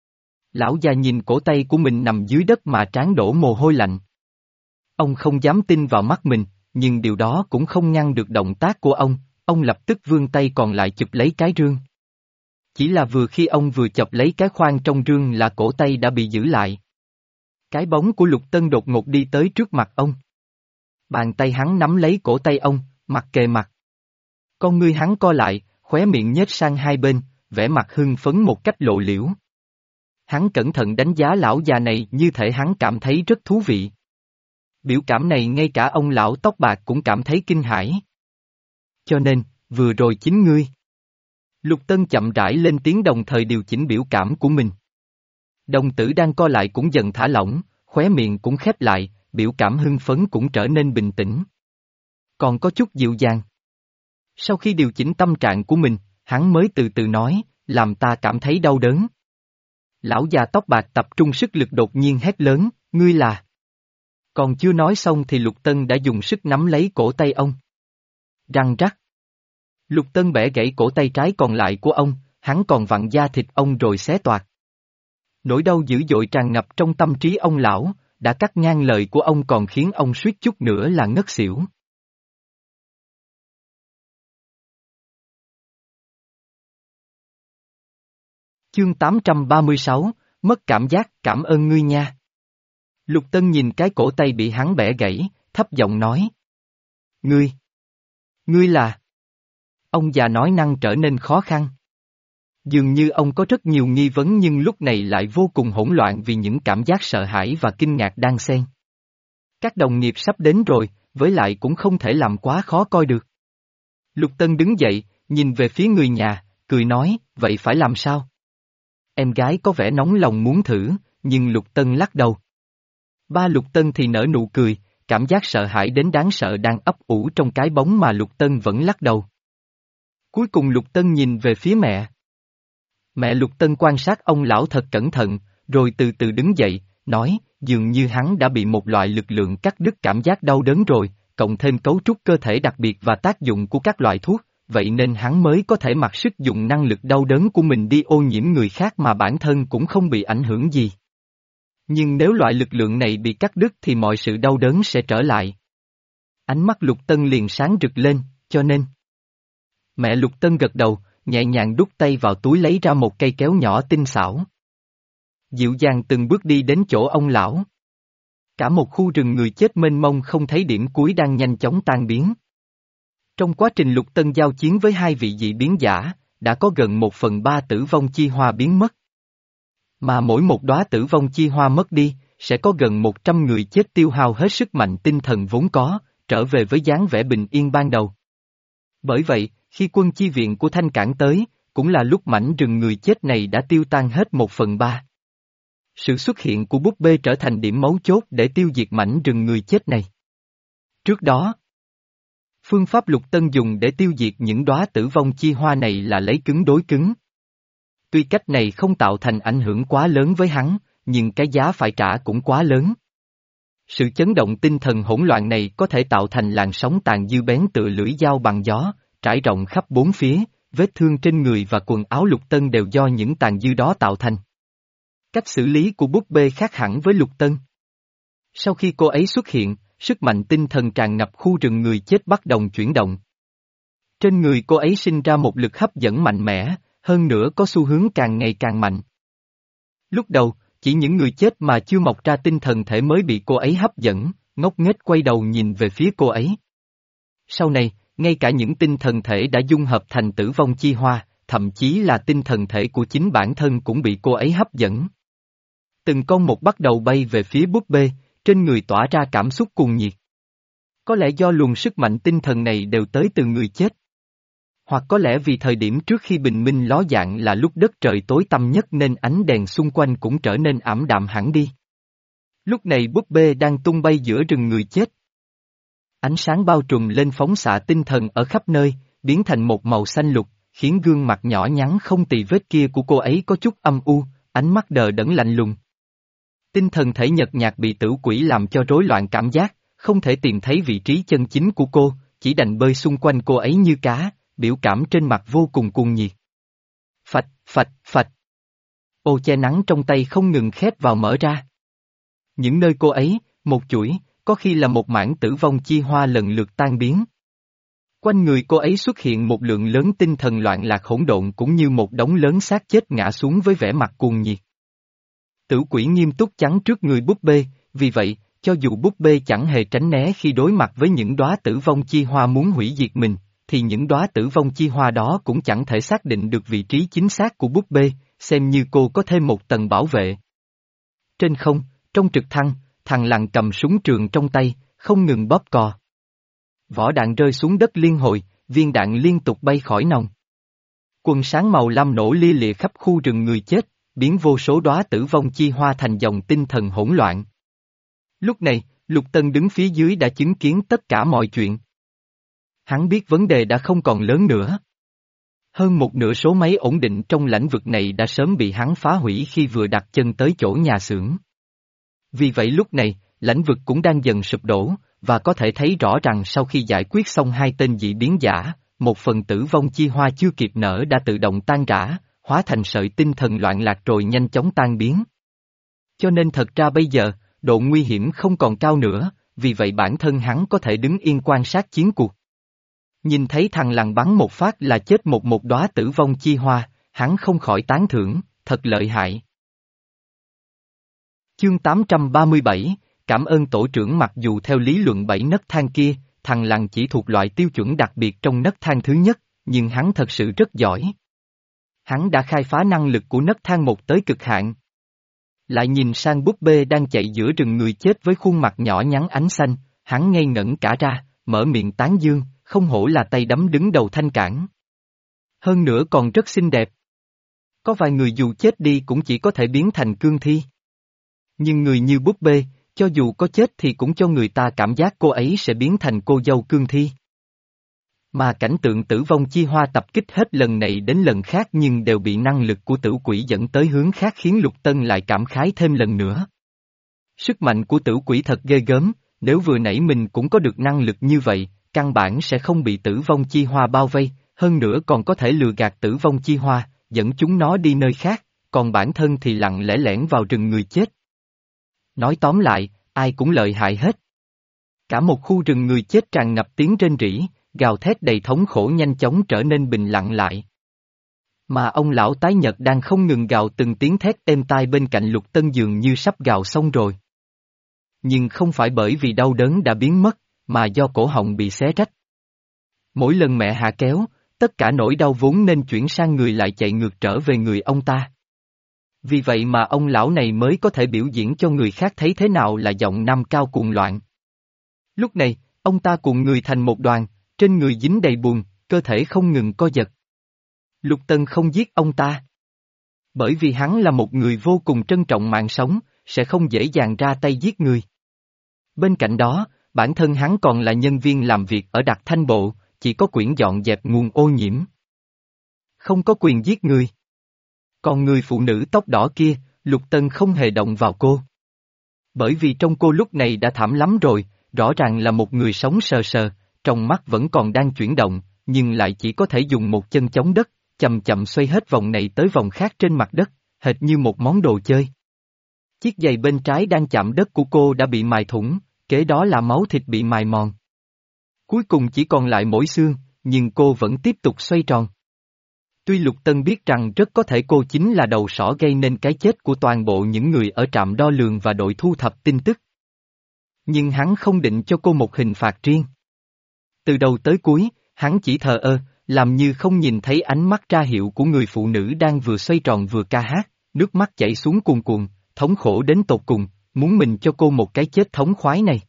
Lão già nhìn cổ tay của mình nằm dưới đất mà trán đổ mồ hôi lạnh. Ông không dám tin vào mắt mình, nhưng điều đó cũng không ngăn được động tác của ông, ông lập tức vươn tay còn lại chụp lấy cái rương. Chỉ là vừa khi ông vừa chụp lấy cái khoan trong rương là cổ tay đã bị giữ lại. Cái bóng của Lục Tân đột ngột đi tới trước mặt ông. Bàn tay hắn nắm lấy cổ tay ông, mặt kề mặt. Con ngươi hắn co lại, khóe miệng nhếch sang hai bên, vẻ mặt hưng phấn một cách lộ liễu. Hắn cẩn thận đánh giá lão già này như thể hắn cảm thấy rất thú vị. Biểu cảm này ngay cả ông lão tóc bạc cũng cảm thấy kinh hãi. Cho nên, vừa rồi chính ngươi. Lục Tân chậm rãi lên tiếng đồng thời điều chỉnh biểu cảm của mình. Đồng tử đang co lại cũng dần thả lỏng, khóe miệng cũng khép lại, biểu cảm hưng phấn cũng trở nên bình tĩnh. Còn có chút dịu dàng. Sau khi điều chỉnh tâm trạng của mình, hắn mới từ từ nói, làm ta cảm thấy đau đớn. Lão già tóc bạc tập trung sức lực đột nhiên hét lớn, ngươi là... Còn chưa nói xong thì Lục Tân đã dùng sức nắm lấy cổ tay ông. Răng rắc. Lục Tân bẻ gãy cổ tay trái còn lại của ông, hắn còn vặn da thịt ông rồi xé toạc. Nỗi đau dữ dội tràn ngập trong tâm trí ông lão, đã cắt ngang lời của ông còn khiến ông suýt chút nữa là ngất xỉu. Chương tám trăm ba mươi sáu, mất cảm giác, cảm ơn ngươi nha. Lục Tân nhìn cái cổ tay bị hắn bẻ gãy, thấp giọng nói. Ngươi! Ngươi là... Ông già nói năng trở nên khó khăn. Dường như ông có rất nhiều nghi vấn nhưng lúc này lại vô cùng hỗn loạn vì những cảm giác sợ hãi và kinh ngạc đang xen. Các đồng nghiệp sắp đến rồi, với lại cũng không thể làm quá khó coi được. Lục Tân đứng dậy, nhìn về phía người nhà, cười nói, vậy phải làm sao? Em gái có vẻ nóng lòng muốn thử, nhưng Lục Tân lắc đầu. Ba Lục Tân thì nở nụ cười, cảm giác sợ hãi đến đáng sợ đang ấp ủ trong cái bóng mà Lục Tân vẫn lắc đầu. Cuối cùng Lục Tân nhìn về phía mẹ. Mẹ Lục Tân quan sát ông lão thật cẩn thận, rồi từ từ đứng dậy, nói, dường như hắn đã bị một loại lực lượng cắt đứt cảm giác đau đớn rồi, cộng thêm cấu trúc cơ thể đặc biệt và tác dụng của các loại thuốc, vậy nên hắn mới có thể mặc sức dùng năng lực đau đớn của mình đi ô nhiễm người khác mà bản thân cũng không bị ảnh hưởng gì. Nhưng nếu loại lực lượng này bị cắt đứt thì mọi sự đau đớn sẽ trở lại. Ánh mắt Lục Tân liền sáng rực lên, cho nên. Mẹ Lục Tân gật đầu, nhẹ nhàng đút tay vào túi lấy ra một cây kéo nhỏ tinh xảo. Dịu dàng từng bước đi đến chỗ ông lão. Cả một khu rừng người chết mênh mông không thấy điểm cuối đang nhanh chóng tan biến. Trong quá trình Lục Tân giao chiến với hai vị dị biến giả, đã có gần một phần ba tử vong chi hoa biến mất. Mà mỗi một đóa tử vong chi hoa mất đi, sẽ có gần một trăm người chết tiêu hao hết sức mạnh tinh thần vốn có, trở về với dáng vẻ bình yên ban đầu. Bởi vậy, khi quân chi viện của Thanh Cảng tới, cũng là lúc mảnh rừng người chết này đã tiêu tan hết một phần ba. Sự xuất hiện của búp bê trở thành điểm mấu chốt để tiêu diệt mảnh rừng người chết này. Trước đó, phương pháp Lục Tân dùng để tiêu diệt những đóa tử vong chi hoa này là lấy cứng đối cứng. Tuy cách này không tạo thành ảnh hưởng quá lớn với hắn, nhưng cái giá phải trả cũng quá lớn. Sự chấn động tinh thần hỗn loạn này có thể tạo thành làn sóng tàn dư bén tựa lưỡi dao bằng gió, trải rộng khắp bốn phía, vết thương trên người và quần áo Lục Tân đều do những tàn dư đó tạo thành. Cách xử lý của búp bê khác hẳn với Lục Tân. Sau khi cô ấy xuất hiện, sức mạnh tinh thần tràn ngập khu rừng người chết bắt đầu chuyển động. Trên người cô ấy sinh ra một lực hấp dẫn mạnh mẽ, hơn nữa có xu hướng càng ngày càng mạnh. Lúc đầu, chỉ những người chết mà chưa mọc ra tinh thần thể mới bị cô ấy hấp dẫn, ngốc nghếch quay đầu nhìn về phía cô ấy. Sau này, ngay cả những tinh thần thể đã dung hợp thành tử vong chi hoa, thậm chí là tinh thần thể của chính bản thân cũng bị cô ấy hấp dẫn. Từng con một bắt đầu bay về phía búp bê, trên người tỏa ra cảm xúc cuồng nhiệt. Có lẽ do luồng sức mạnh tinh thần này đều tới từ người chết. Hoặc có lẽ vì thời điểm trước khi bình minh ló dạng là lúc đất trời tối tăm nhất nên ánh đèn xung quanh cũng trở nên ảm đạm hẳn đi. Lúc này búp bê đang tung bay giữa rừng người chết. Ánh sáng bao trùm lên phóng xạ tinh thần ở khắp nơi, biến thành một màu xanh lục, khiến gương mặt nhỏ nhắn không tì vết kia của cô ấy có chút âm u, ánh mắt đờ đẫn lạnh lùng. Tinh thần thể nhợt nhạt bị tử quỷ làm cho rối loạn cảm giác, không thể tìm thấy vị trí chân chính của cô, chỉ đành bơi xung quanh cô ấy như cá, biểu cảm trên mặt vô cùng cuồng nhiệt. Phạch, phạch, phạch. Ô che nắng trong tay không ngừng khép vào mở ra. Những nơi cô ấy, một chuỗi, có khi là một mảng tử vong chi hoa lần lượt tan biến. Quanh người cô ấy xuất hiện một lượng lớn tinh thần loạn lạc hỗn độn cũng như một đống lớn xác chết ngã xuống với vẻ mặt cuồng nhiệt. Tử quỷ nghiêm túc chắn trước người búp bê, vì vậy, cho dù búp bê chẳng hề tránh né khi đối mặt với những đóa tử vong chi hoa muốn hủy diệt mình, thì những đóa tử vong chi hoa đó cũng chẳng thể xác định được vị trí chính xác của búp bê, xem như cô có thêm một tầng bảo vệ. Trên không, trong trực thăng, thằng lằn cầm súng trường trong tay, không ngừng bóp cò. Vỏ đạn rơi xuống đất liên hồi, viên đạn liên tục bay khỏi nòng. Quần sáng màu lam nổ lia lịa khắp khu rừng người chết, biến vô số đóa tử vong chi hoa thành dòng tinh thần hỗn loạn. Lúc này, Lục Tân đứng phía dưới đã chứng kiến tất cả mọi chuyện. Hắn biết vấn đề đã không còn lớn nữa. Hơn một nửa số máy ổn định trong lãnh vực này đã sớm bị hắn phá hủy khi vừa đặt chân tới chỗ nhà xưởng. Vì vậy lúc này, lãnh vực cũng đang dần sụp đổ, và có thể thấy rõ rằng sau khi giải quyết xong hai tên dị biến giả, một phần tử vong chi hoa chưa kịp nở đã tự động tan rã, hóa thành sợi tinh thần loạn lạc rồi nhanh chóng tan biến. Cho nên thật ra bây giờ, độ nguy hiểm không còn cao nữa, vì vậy bản thân hắn có thể đứng yên quan sát chiến cuộc. Nhìn thấy thằng lằn bắn một phát là chết một một đóa tử vong chi hoa, hắn không khỏi tán thưởng, thật lợi hại. Chương tám trăm ba mươi bảy, cảm ơn tổ trưởng. Mặc dù theo lý luận bảy nấc thang kia, thằng lằn chỉ thuộc loại tiêu chuẩn đặc biệt trong nấc thang thứ nhất, nhưng hắn thật sự rất giỏi. Hắn đã khai phá năng lực của nấc thang một tới cực hạn. Lại nhìn sang búp bê đang chạy giữa rừng người chết với khuôn mặt nhỏ nhắn ánh xanh, hắn ngây ngẩn cả ra, mở miệng tán dương, không hổ là tay đấm đứng đầu thanh cảng. Hơn nữa còn rất xinh đẹp. Có vài người dù chết đi cũng chỉ có thể biến thành cương thi. Nhưng người như búp bê, cho dù có chết thì cũng cho người ta cảm giác cô ấy sẽ biến thành cô dâu cương thi. Mà cảnh tượng tử vong chi hoa tập kích hết lần này đến lần khác nhưng đều bị năng lực của tử quỷ dẫn tới hướng khác khiến Lục Tân lại cảm khái thêm lần nữa. Sức mạnh của tử quỷ thật ghê gớm, nếu vừa nãy mình cũng có được năng lực như vậy, căn bản sẽ không bị tử vong chi hoa bao vây, hơn nữa còn có thể lừa gạt tử vong chi hoa, dẫn chúng nó đi nơi khác, còn bản thân thì lặng lẽ lẻn vào rừng người chết. Nói tóm lại, ai cũng lợi hại hết. Cả một khu rừng người chết tràn ngập tiếng rên rỉ, gào thét đầy thống khổ nhanh chóng trở nên bình lặng lại. Mà ông lão tái nhợt đang không ngừng gào từng tiếng thét êm tai bên cạnh Lục Tân dường như sắp gào xong rồi. Nhưng không phải bởi vì đau đớn đã biến mất, mà do cổ họng bị xé rách. Mỗi lần mẹ hạ kéo, tất cả nỗi đau vốn nên chuyển sang người lại chạy ngược trở về người ông ta. Vì vậy mà ông lão này mới có thể biểu diễn cho người khác thấy thế nào là giọng nam cao cuồng loạn. Lúc này, ông ta cuộn người thành một đoàn, trên người dính đầy buồn, cơ thể không ngừng co giật. Lục Tân không giết ông ta. Bởi vì hắn là một người vô cùng trân trọng mạng sống, sẽ không dễ dàng ra tay giết người. Bên cạnh đó, bản thân hắn còn là nhân viên làm việc ở Đặc Thanh Bộ, chỉ có quyền dọn dẹp nguồn ô nhiễm. Không có quyền giết người. Còn người phụ nữ tóc đỏ kia, Lục Tân không hề động vào cô. Bởi vì trong cô lúc này đã thảm lắm rồi, rõ ràng là một người sống sờ sờ, trong mắt vẫn còn đang chuyển động, nhưng lại chỉ có thể dùng một chân chống đất, chậm chậm xoay hết vòng này tới vòng khác trên mặt đất, hệt như một món đồ chơi. Chiếc giày bên trái đang chạm đất của cô đã bị mài thủng, kế đó là máu thịt bị mài mòn. Cuối cùng chỉ còn lại mỗi xương, nhưng cô vẫn tiếp tục xoay tròn. Tuy Lục Tân biết rằng rất có thể cô chính là đầu sỏ gây nên cái chết của toàn bộ những người ở trạm đo lường và đội thu thập tin tức. Nhưng hắn không định cho cô một hình phạt riêng. Từ đầu tới cuối, hắn chỉ thờ ơ, làm như không nhìn thấy ánh mắt ra hiệu của người phụ nữ đang vừa xoay tròn vừa ca hát, nước mắt chảy xuống cuồn cuộn, thống khổ đến tột cùng, muốn mình cho cô một cái chết thống khoái này.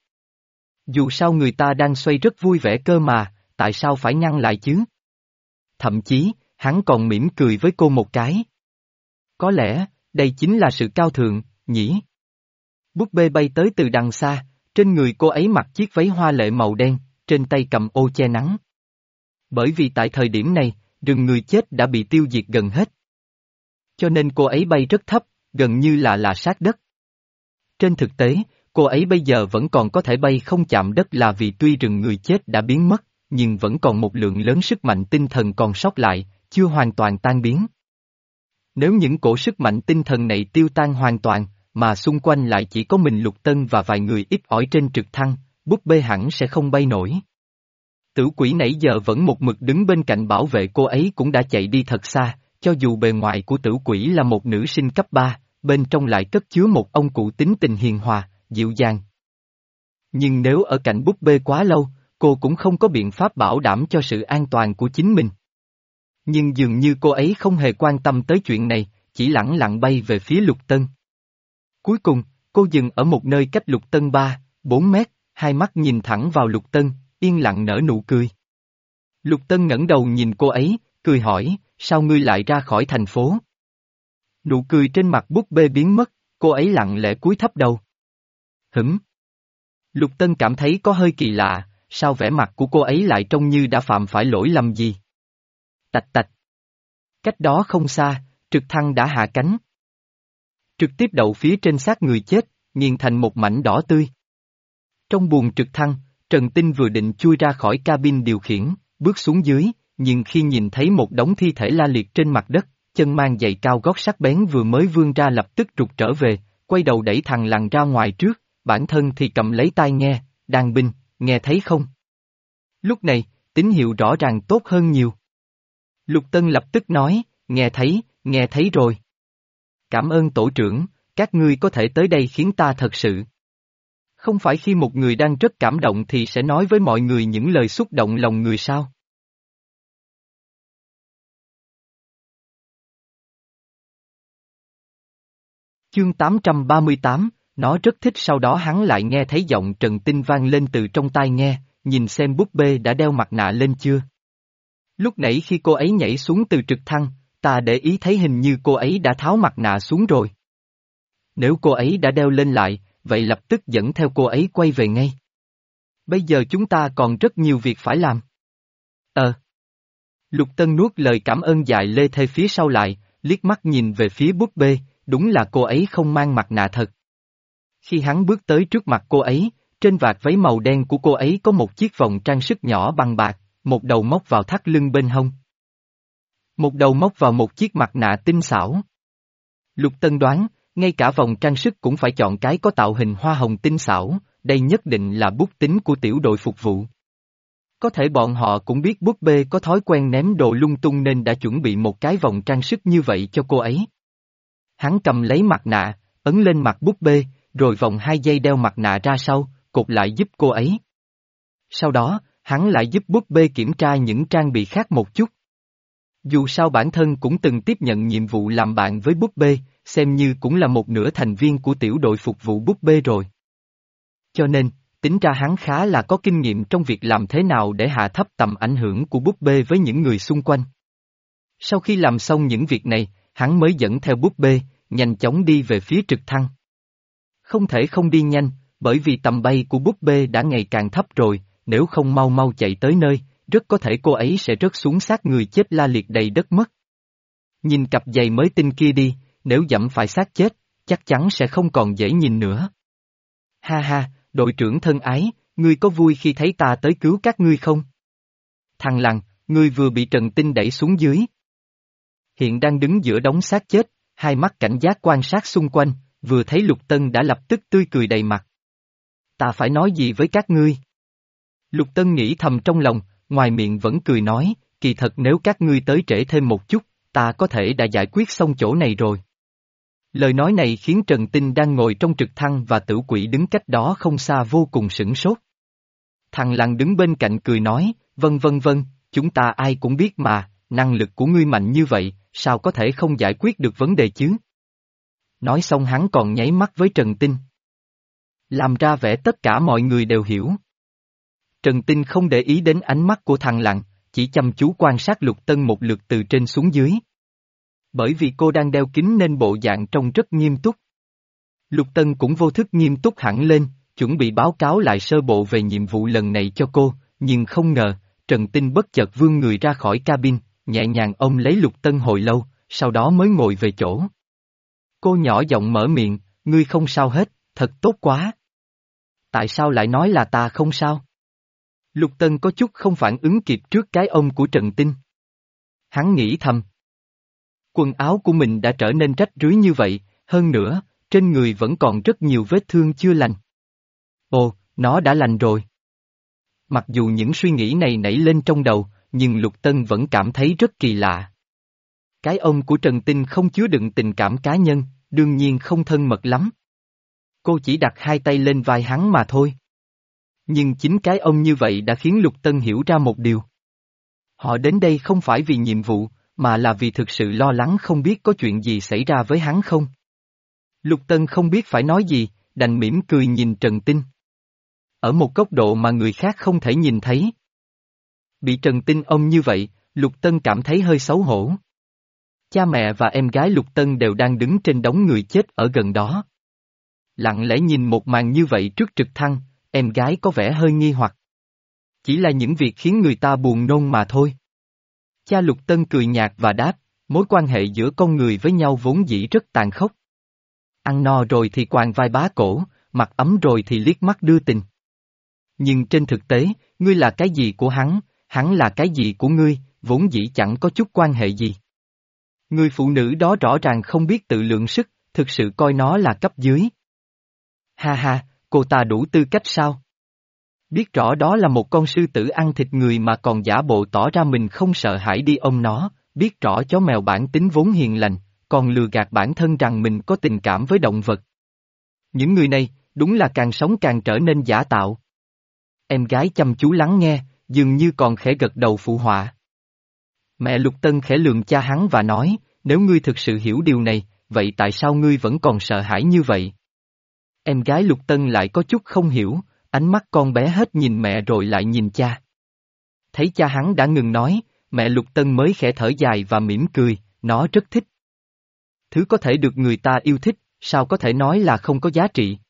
Dù sao người ta đang xoay rất vui vẻ cơ mà, tại sao phải ngăn lại chứ? Thậm chí, hắn còn mỉm cười với cô một cái. Có lẽ, đây chính là sự cao thượng, nhỉ? Búp bê bay tới từ đằng xa, trên người cô ấy mặc chiếc váy hoa lệ màu đen, trên tay cầm ô che nắng. Bởi vì tại thời điểm này, rừng người chết đã bị tiêu diệt gần hết. Cho nên cô ấy bay rất thấp, gần như là là sát đất. Trên thực tế, cô ấy bây giờ vẫn còn có thể bay không chạm đất là vì tuy rừng người chết đã biến mất, nhưng vẫn còn một lượng lớn sức mạnh tinh thần còn sót lại, chưa hoàn toàn tan biến. Nếu những cổ sức mạnh tinh thần này tiêu tan hoàn toàn, mà xung quanh lại chỉ có mình Lục Tân và vài người ít ỏi trên trực thăng, búp bê hẳn sẽ không bay nổi. Tử quỷ nãy giờ vẫn một mực đứng bên cạnh bảo vệ cô ấy cũng đã chạy đi thật xa, cho dù bề ngoài của tử quỷ là một nữ sinh cấp ba, bên trong lại cất chứa một ông cụ tính tình hiền hòa, dịu dàng. Nhưng nếu ở cạnh búp bê quá lâu, cô cũng không có biện pháp bảo đảm cho sự an toàn của chính mình. Nhưng dường như cô ấy không hề quan tâm tới chuyện này, chỉ lẳng lặng bay về phía Lục Tân. Cuối cùng, cô dừng ở một nơi cách Lục Tân ba, bốn mét, hai mắt nhìn thẳng vào Lục Tân, yên lặng nở nụ cười. Lục Tân ngẩng đầu nhìn cô ấy, cười hỏi, sao ngươi lại ra khỏi thành phố? Nụ cười trên mặt búp bê biến mất, cô ấy lặng lẽ cúi thấp đầu. Hửm? Lục Tân cảm thấy có hơi kỳ lạ, sao vẻ mặt của cô ấy lại trông như đã phạm phải lỗi lầm gì? Tạch tạch. Cách đó không xa, trực thăng đã hạ cánh. Trực tiếp đậu phía trên xác người chết, nghiền thành một mảnh đỏ tươi. Trong buồng trực thăng, Trần Tinh vừa định chui ra khỏi cabin điều khiển, bước xuống dưới, nhưng khi nhìn thấy một đống thi thể la liệt trên mặt đất, chân mang giày cao gót sắc bén vừa mới vươn ra lập tức rụt trở về, quay đầu đẩy thằng lằn ra ngoài trước, bản thân thì cầm lấy tai nghe, đàn binh, nghe thấy không? Lúc này, tín hiệu rõ ràng tốt hơn nhiều. Lục Tân lập tức nói, nghe thấy, nghe thấy rồi. Cảm ơn tổ trưởng, các ngươi có thể tới đây khiến ta thật sự. Không phải khi một người đang rất cảm động thì sẽ nói với mọi người những lời xúc động lòng người sao? Chương tám trăm ba mươi tám, nó rất thích sau đó hắn lại nghe thấy giọng Trần Tinh vang lên từ trong tai nghe, nhìn xem búp bê đã đeo mặt nạ lên chưa. Lúc nãy khi cô ấy nhảy xuống từ trực thăng, ta để ý thấy hình như cô ấy đã tháo mặt nạ xuống rồi. Nếu cô ấy đã đeo lên lại, vậy lập tức dẫn theo cô ấy quay về ngay. Bây giờ chúng ta còn rất nhiều việc phải làm. Ờ. Lục Tân nuốt lời cảm ơn dài lê thê phía sau lại, liếc mắt nhìn về phía búp bê, đúng là cô ấy không mang mặt nạ thật. Khi hắn bước tới trước mặt cô ấy, trên vạt váy màu đen của cô ấy có một chiếc vòng trang sức nhỏ bằng bạc, một đầu móc vào thắt lưng bên hông. Một đầu móc vào một chiếc mặt nạ tinh xảo. Lục Tân đoán, ngay cả vòng trang sức cũng phải chọn cái có tạo hình hoa hồng tinh xảo, đây nhất định là bút tính của tiểu đội phục vụ. Có thể bọn họ cũng biết búp bê có thói quen ném đồ lung tung nên đã chuẩn bị một cái vòng trang sức như vậy cho cô ấy. Hắn cầm lấy mặt nạ, ấn lên mặt búp bê, rồi vòng hai dây đeo mặt nạ ra sau, cột lại giúp cô ấy. Sau đó, hắn lại giúp búp bê kiểm tra những trang bị khác một chút. Dù sao bản thân cũng từng tiếp nhận nhiệm vụ làm bạn với búp bê, xem như cũng là một nửa thành viên của tiểu đội phục vụ búp bê rồi. Cho nên, tính ra hắn khá là có kinh nghiệm trong việc làm thế nào để hạ thấp tầm ảnh hưởng của búp bê với những người xung quanh. Sau khi làm xong những việc này, hắn mới dẫn theo búp bê, nhanh chóng đi về phía trực thăng. Không thể không đi nhanh, bởi vì tầm bay của búp bê đã ngày càng thấp rồi, nếu không mau mau chạy tới nơi, rất có thể cô ấy sẽ rớt xuống xác người chết la liệt đầy đất mất. Nhìn cặp giày mới tinh kia đi, nếu dẫm phải xác chết, chắc chắn sẽ không còn dễ nhìn nữa. Ha ha, đội trưởng thân ái, ngươi có vui khi thấy ta tới cứu các ngươi không? Thằng lằn, ngươi vừa bị Trần Tinh đẩy xuống dưới. Hiện đang đứng giữa đống xác chết, hai mắt cảnh giác quan sát xung quanh, vừa thấy Lục Tân đã lập tức tươi cười đầy mặt. Ta phải nói gì với các ngươi? Lục Tân nghĩ thầm trong lòng, ngoài miệng vẫn cười nói, kỳ thật nếu các ngươi tới trễ thêm một chút, ta có thể đã giải quyết xong chỗ này rồi. Lời nói này khiến Trần Tinh đang ngồi trong trực thăng và Tử Quỷ đứng cách đó không xa vô cùng sửng sốt. Thằng Lăng đứng bên cạnh cười nói, vâng vâng vâng, chúng ta ai cũng biết mà, năng lực của ngươi mạnh như vậy, sao có thể không giải quyết được vấn đề chứ? Nói xong hắn còn nháy mắt với Trần Tinh. Làm ra vẻ tất cả mọi người đều hiểu. Trần Tinh không để ý đến ánh mắt của thằng Lăng, chỉ chăm chú quan sát Lục Tân một lượt từ trên xuống dưới. Bởi vì cô đang đeo kính nên bộ dạng trông rất nghiêm túc. Lục Tân cũng vô thức nghiêm túc hẳn lên, chuẩn bị báo cáo lại sơ bộ về nhiệm vụ lần này cho cô, nhưng không ngờ, Trần Tinh bất chợt vươn người ra khỏi cabin, nhẹ nhàng ôm lấy Lục Tân hồi lâu, sau đó mới ngồi về chỗ. Cô nhỏ giọng mở miệng, ngươi không sao hết, thật tốt quá. Tại sao lại nói là ta không sao? Lục Tân có chút không phản ứng kịp trước cái ôm của Trần Tinh. Hắn nghĩ thầm. Quần áo của mình đã trở nên rách rưới như vậy, hơn nữa, trên người vẫn còn rất nhiều vết thương chưa lành. Ồ, nó đã lành rồi. Mặc dù những suy nghĩ này nảy lên trong đầu, nhưng Lục Tân vẫn cảm thấy rất kỳ lạ. Cái ôm của Trần Tinh không chứa đựng tình cảm cá nhân, đương nhiên không thân mật lắm. Cô chỉ đặt hai tay lên vai hắn mà thôi. Nhưng chính cái ôm như vậy đã khiến Lục Tân hiểu ra một điều. Họ đến đây không phải vì nhiệm vụ, mà là vì thực sự lo lắng không biết có chuyện gì xảy ra với hắn không. Lục Tân không biết phải nói gì, đành mỉm cười nhìn Trần Tinh. Ở một góc độ mà người khác không thể nhìn thấy. Bị Trần Tinh ôm như vậy, Lục Tân cảm thấy hơi xấu hổ. Cha mẹ và em gái Lục Tân đều đang đứng trên đống người chết ở gần đó. Lặng lẽ nhìn một màn như vậy trước trực thăng, em gái có vẻ hơi nghi hoặc. Chỉ là những việc khiến người ta buồn nôn mà thôi. Cha Lục Tân cười nhạt và đáp, mối quan hệ giữa con người với nhau vốn dĩ rất tàn khốc. Ăn no rồi thì quàng vai bá cổ, mặc ấm rồi thì liếc mắt đưa tình. Nhưng trên thực tế, ngươi là cái gì của hắn, hắn là cái gì của ngươi, vốn dĩ chẳng có chút quan hệ gì. Người phụ nữ đó rõ ràng không biết tự lượng sức, thực sự coi nó là cấp dưới. Ha ha, cô ta đủ tư cách sao? Biết rõ đó là một con sư tử ăn thịt người mà còn giả bộ tỏ ra mình không sợ hãi đi ôm nó, biết rõ chó mèo bản tính vốn hiền lành, còn lừa gạt bản thân rằng mình có tình cảm với động vật. Những người này, đúng là càng sống càng trở nên giả tạo. Em gái chăm chú lắng nghe, dường như còn khẽ gật đầu phụ họa. Mẹ Lục Tân khẽ lườm cha hắn và nói, nếu ngươi thực sự hiểu điều này, vậy tại sao ngươi vẫn còn sợ hãi như vậy? Em gái Lục Tân lại có chút không hiểu, ánh mắt con bé hết nhìn mẹ rồi lại nhìn cha. Thấy cha hắn đã ngừng nói, mẹ Lục Tân mới khẽ thở dài và mỉm cười, nó rất thích. Thứ có thể được người ta yêu thích, sao có thể nói là không có giá trị?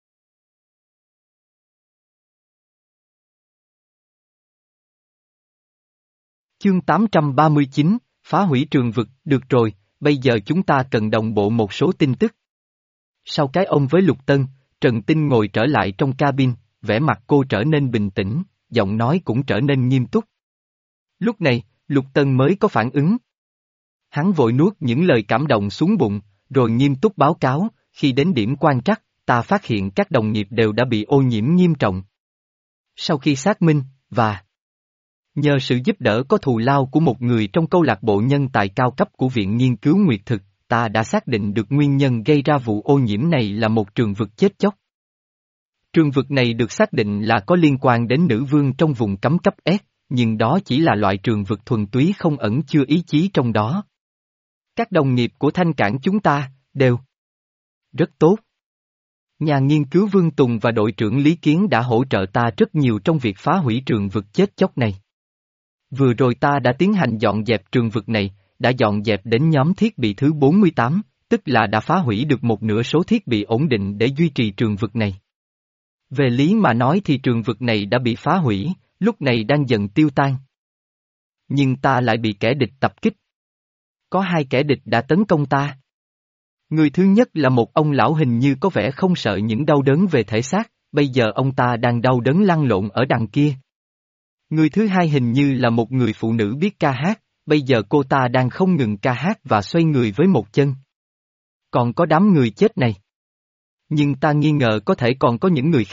Chương tám trăm ba mươi chín, phá hủy trường vực, được rồi, bây giờ chúng ta cần đồng bộ một số tin tức. Sau cái ôm với Lục Tân, Trần Tinh ngồi trở lại trong cabin, vẻ mặt cô trở nên bình tĩnh, giọng nói cũng trở nên nghiêm túc. Lúc này, Lục Tân mới có phản ứng. Hắn vội nuốt những lời cảm động xuống bụng, rồi nghiêm túc báo cáo, khi đến điểm quan trắc, ta phát hiện các đồng nghiệp đều đã bị ô nhiễm nghiêm trọng. Sau khi xác minh, và nhờ sự giúp đỡ có thù lao của một người trong câu lạc bộ nhân tài cao cấp của Viện Nghiên cứu Nguyệt Thực, ta đã xác định được nguyên nhân gây ra vụ ô nhiễm này là một trường vực chết chóc. Trường vực này được xác định là có liên quan đến nữ vương trong vùng cấm cấp S, nhưng đó chỉ là loại trường vực thuần túy không ẩn chứa ý chí trong đó. Các đồng nghiệp của Thanh Cảng chúng ta, đều rất tốt. Nhà nghiên cứu Vương Tùng và đội trưởng Lý Kiến đã hỗ trợ ta rất nhiều trong việc phá hủy trường vực chết chóc này. Vừa rồi ta đã tiến hành dọn dẹp trường vực này, đã dọn dẹp đến nhóm thiết bị thứ bốn mươi tám, tức là đã phá hủy được một nửa số thiết bị ổn định để duy trì trường vực này. Về lý mà nói thì trường vực này đã bị phá hủy, lúc này đang dần tiêu tan. Nhưng ta lại bị kẻ địch tập kích. Có hai kẻ địch đã tấn công ta. Người thứ nhất là một ông lão hình như có vẻ không sợ những đau đớn về thể xác, bây giờ ông ta đang đau đớn lăn lộn ở đằng kia. Người thứ hai hình như là một người phụ nữ biết ca hát, bây giờ cô ta đang không ngừng ca hát và xoay người với một chân. Còn có đám người chết này. Nhưng ta nghi ngờ có thể còn có những người khác,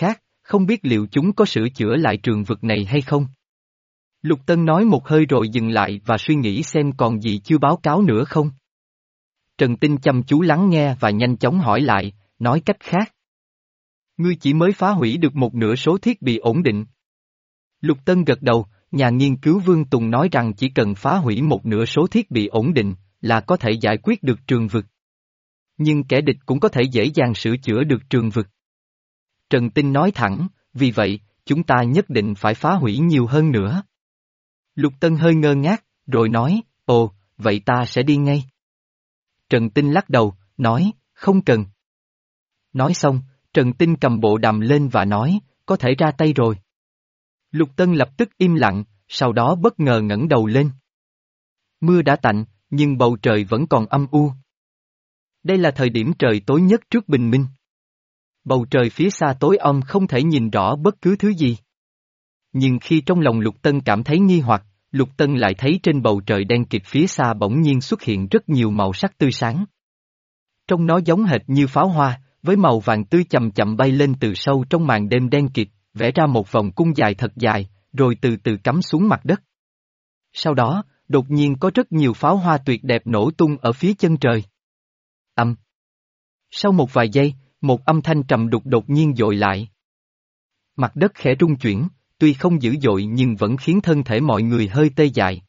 không biết liệu chúng có sửa chữa lại trường vực này hay không? Lục Tân nói một hơi rồi dừng lại và suy nghĩ xem còn gì chưa báo cáo nữa không. Trần Tinh chăm chú lắng nghe và nhanh chóng hỏi lại, nói cách khác. Ngươi chỉ mới phá hủy được một nửa số thiết bị ổn định. Lục Tân gật đầu, nhà nghiên cứu Vương Tùng nói rằng chỉ cần phá hủy một nửa số thiết bị ổn định, là có thể giải quyết được trường vực. Nhưng kẻ địch cũng có thể dễ dàng sửa chữa được trường vực. Trần Tinh nói thẳng, vì vậy, chúng ta nhất định phải phá hủy nhiều hơn nữa. Lục Tân hơi ngơ ngác, rồi nói, ồ, vậy ta sẽ đi ngay. Trần Tinh lắc đầu, nói, không cần. Nói xong, Trần Tinh cầm bộ đàm lên và nói, có thể ra tay rồi. Lục Tân lập tức im lặng, sau đó bất ngờ ngẩng đầu lên. Mưa đã tạnh, nhưng bầu trời vẫn còn âm u. Đây là thời điểm trời tối nhất trước bình minh. Bầu trời phía xa tối om không thể nhìn rõ bất cứ thứ gì. Nhưng khi trong lòng Lục Tân cảm thấy nghi hoặc, Lục Tân lại thấy trên bầu trời đen kịt phía xa bỗng nhiên xuất hiện rất nhiều màu sắc tươi sáng. Trông nó giống hệt như pháo hoa, với màu vàng tươi chậm chậm bay lên từ sâu trong màn đêm đen kịt, vẽ ra một vòng cung dài thật dài, rồi từ từ cắm xuống mặt đất. Sau đó, đột nhiên có rất nhiều pháo hoa tuyệt đẹp nổ tung ở phía chân trời. Âm. Sau một vài giây, một âm thanh trầm đục đột nhiên dội lại. Mặt đất khẽ rung chuyển, tuy không dữ dội nhưng vẫn khiến thân thể mọi người hơi tê dại.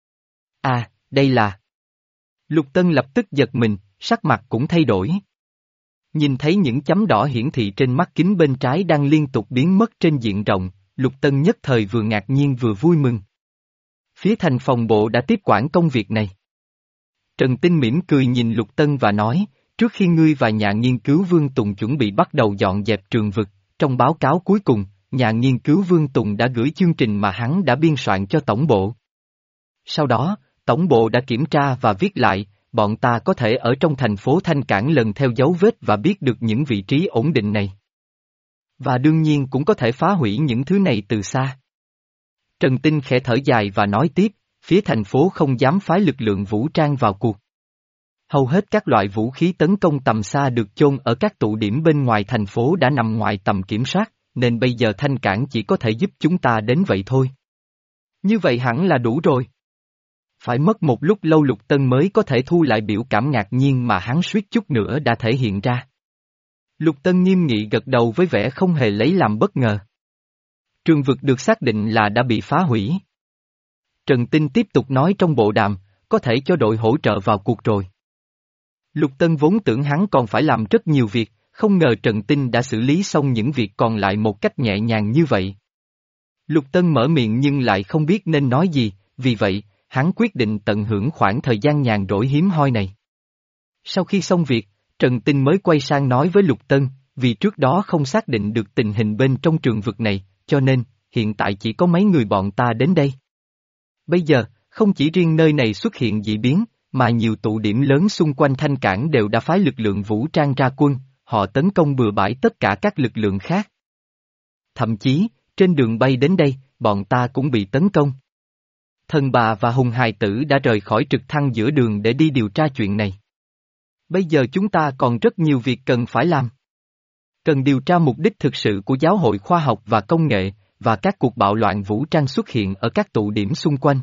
À, đây là... Lục Tân lập tức giật mình, sắc mặt cũng thay đổi. Nhìn thấy những chấm đỏ hiển thị trên mắt kính bên trái đang liên tục biến mất trên diện rộng, Lục Tân nhất thời vừa ngạc nhiên vừa vui mừng. Phía thành phòng bộ đã tiếp quản công việc này. Trần Tinh mỉm cười nhìn Lục Tân và nói, trước khi ngươi và nhà nghiên cứu Vương Tùng chuẩn bị bắt đầu dọn dẹp trường vực, trong báo cáo cuối cùng, nhà nghiên cứu Vương Tùng đã gửi chương trình mà hắn đã biên soạn cho tổng bộ. Sau đó, tổng bộ đã kiểm tra và viết lại, bọn ta có thể ở trong thành phố Thanh Cảng lần theo dấu vết và biết được những vị trí ổn định này. Và đương nhiên cũng có thể phá hủy những thứ này từ xa. Trần Tinh khẽ thở dài và nói tiếp, phía thành phố không dám phái lực lượng vũ trang vào cuộc. Hầu hết các loại vũ khí tấn công tầm xa được chôn ở các tụ điểm bên ngoài thành phố đã nằm ngoài tầm kiểm soát, nên bây giờ Thanh Cảng chỉ có thể giúp chúng ta đến vậy thôi. Như vậy hẳn là đủ rồi. Phải mất một lúc lâu Lục Tân mới có thể thu lại biểu cảm ngạc nhiên mà hắn suýt chút nữa đã thể hiện ra. Lục Tân nghiêm nghị gật đầu với vẻ không hề lấy làm bất ngờ. Trường vực được xác định là đã bị phá hủy. Trần Tinh tiếp tục nói trong bộ đàm, có thể cho đội hỗ trợ vào cuộc rồi. Lục Tân vốn tưởng hắn còn phải làm rất nhiều việc, không ngờ Trần Tinh đã xử lý xong những việc còn lại một cách nhẹ nhàng như vậy. Lục Tân mở miệng nhưng lại không biết nên nói gì, vì vậy, hắn quyết định tận hưởng khoảng thời gian nhàn rỗi hiếm hoi này. Sau khi xong việc, Trần Tinh mới quay sang nói với Lục Tân, vì trước đó không xác định được tình hình bên trong trường vực này, cho nên, hiện tại chỉ có mấy người bọn ta đến đây. Bây giờ, không chỉ riêng nơi này xuất hiện dị biến, mà nhiều tụ điểm lớn xung quanh Thanh Cảng đều đã phái lực lượng vũ trang ra quân, họ tấn công bừa bãi tất cả các lực lượng khác. Thậm chí, trên đường bay đến đây, bọn ta cũng bị tấn công. Thần bà và Hùng Hài Tử đã rời khỏi trực thăng giữa đường để đi điều tra chuyện này. Bây giờ chúng ta còn rất nhiều việc cần phải làm. Cần điều tra mục đích thực sự của Giáo hội Khoa học và Công nghệ, và các cuộc bạo loạn vũ trang xuất hiện ở các tụ điểm xung quanh.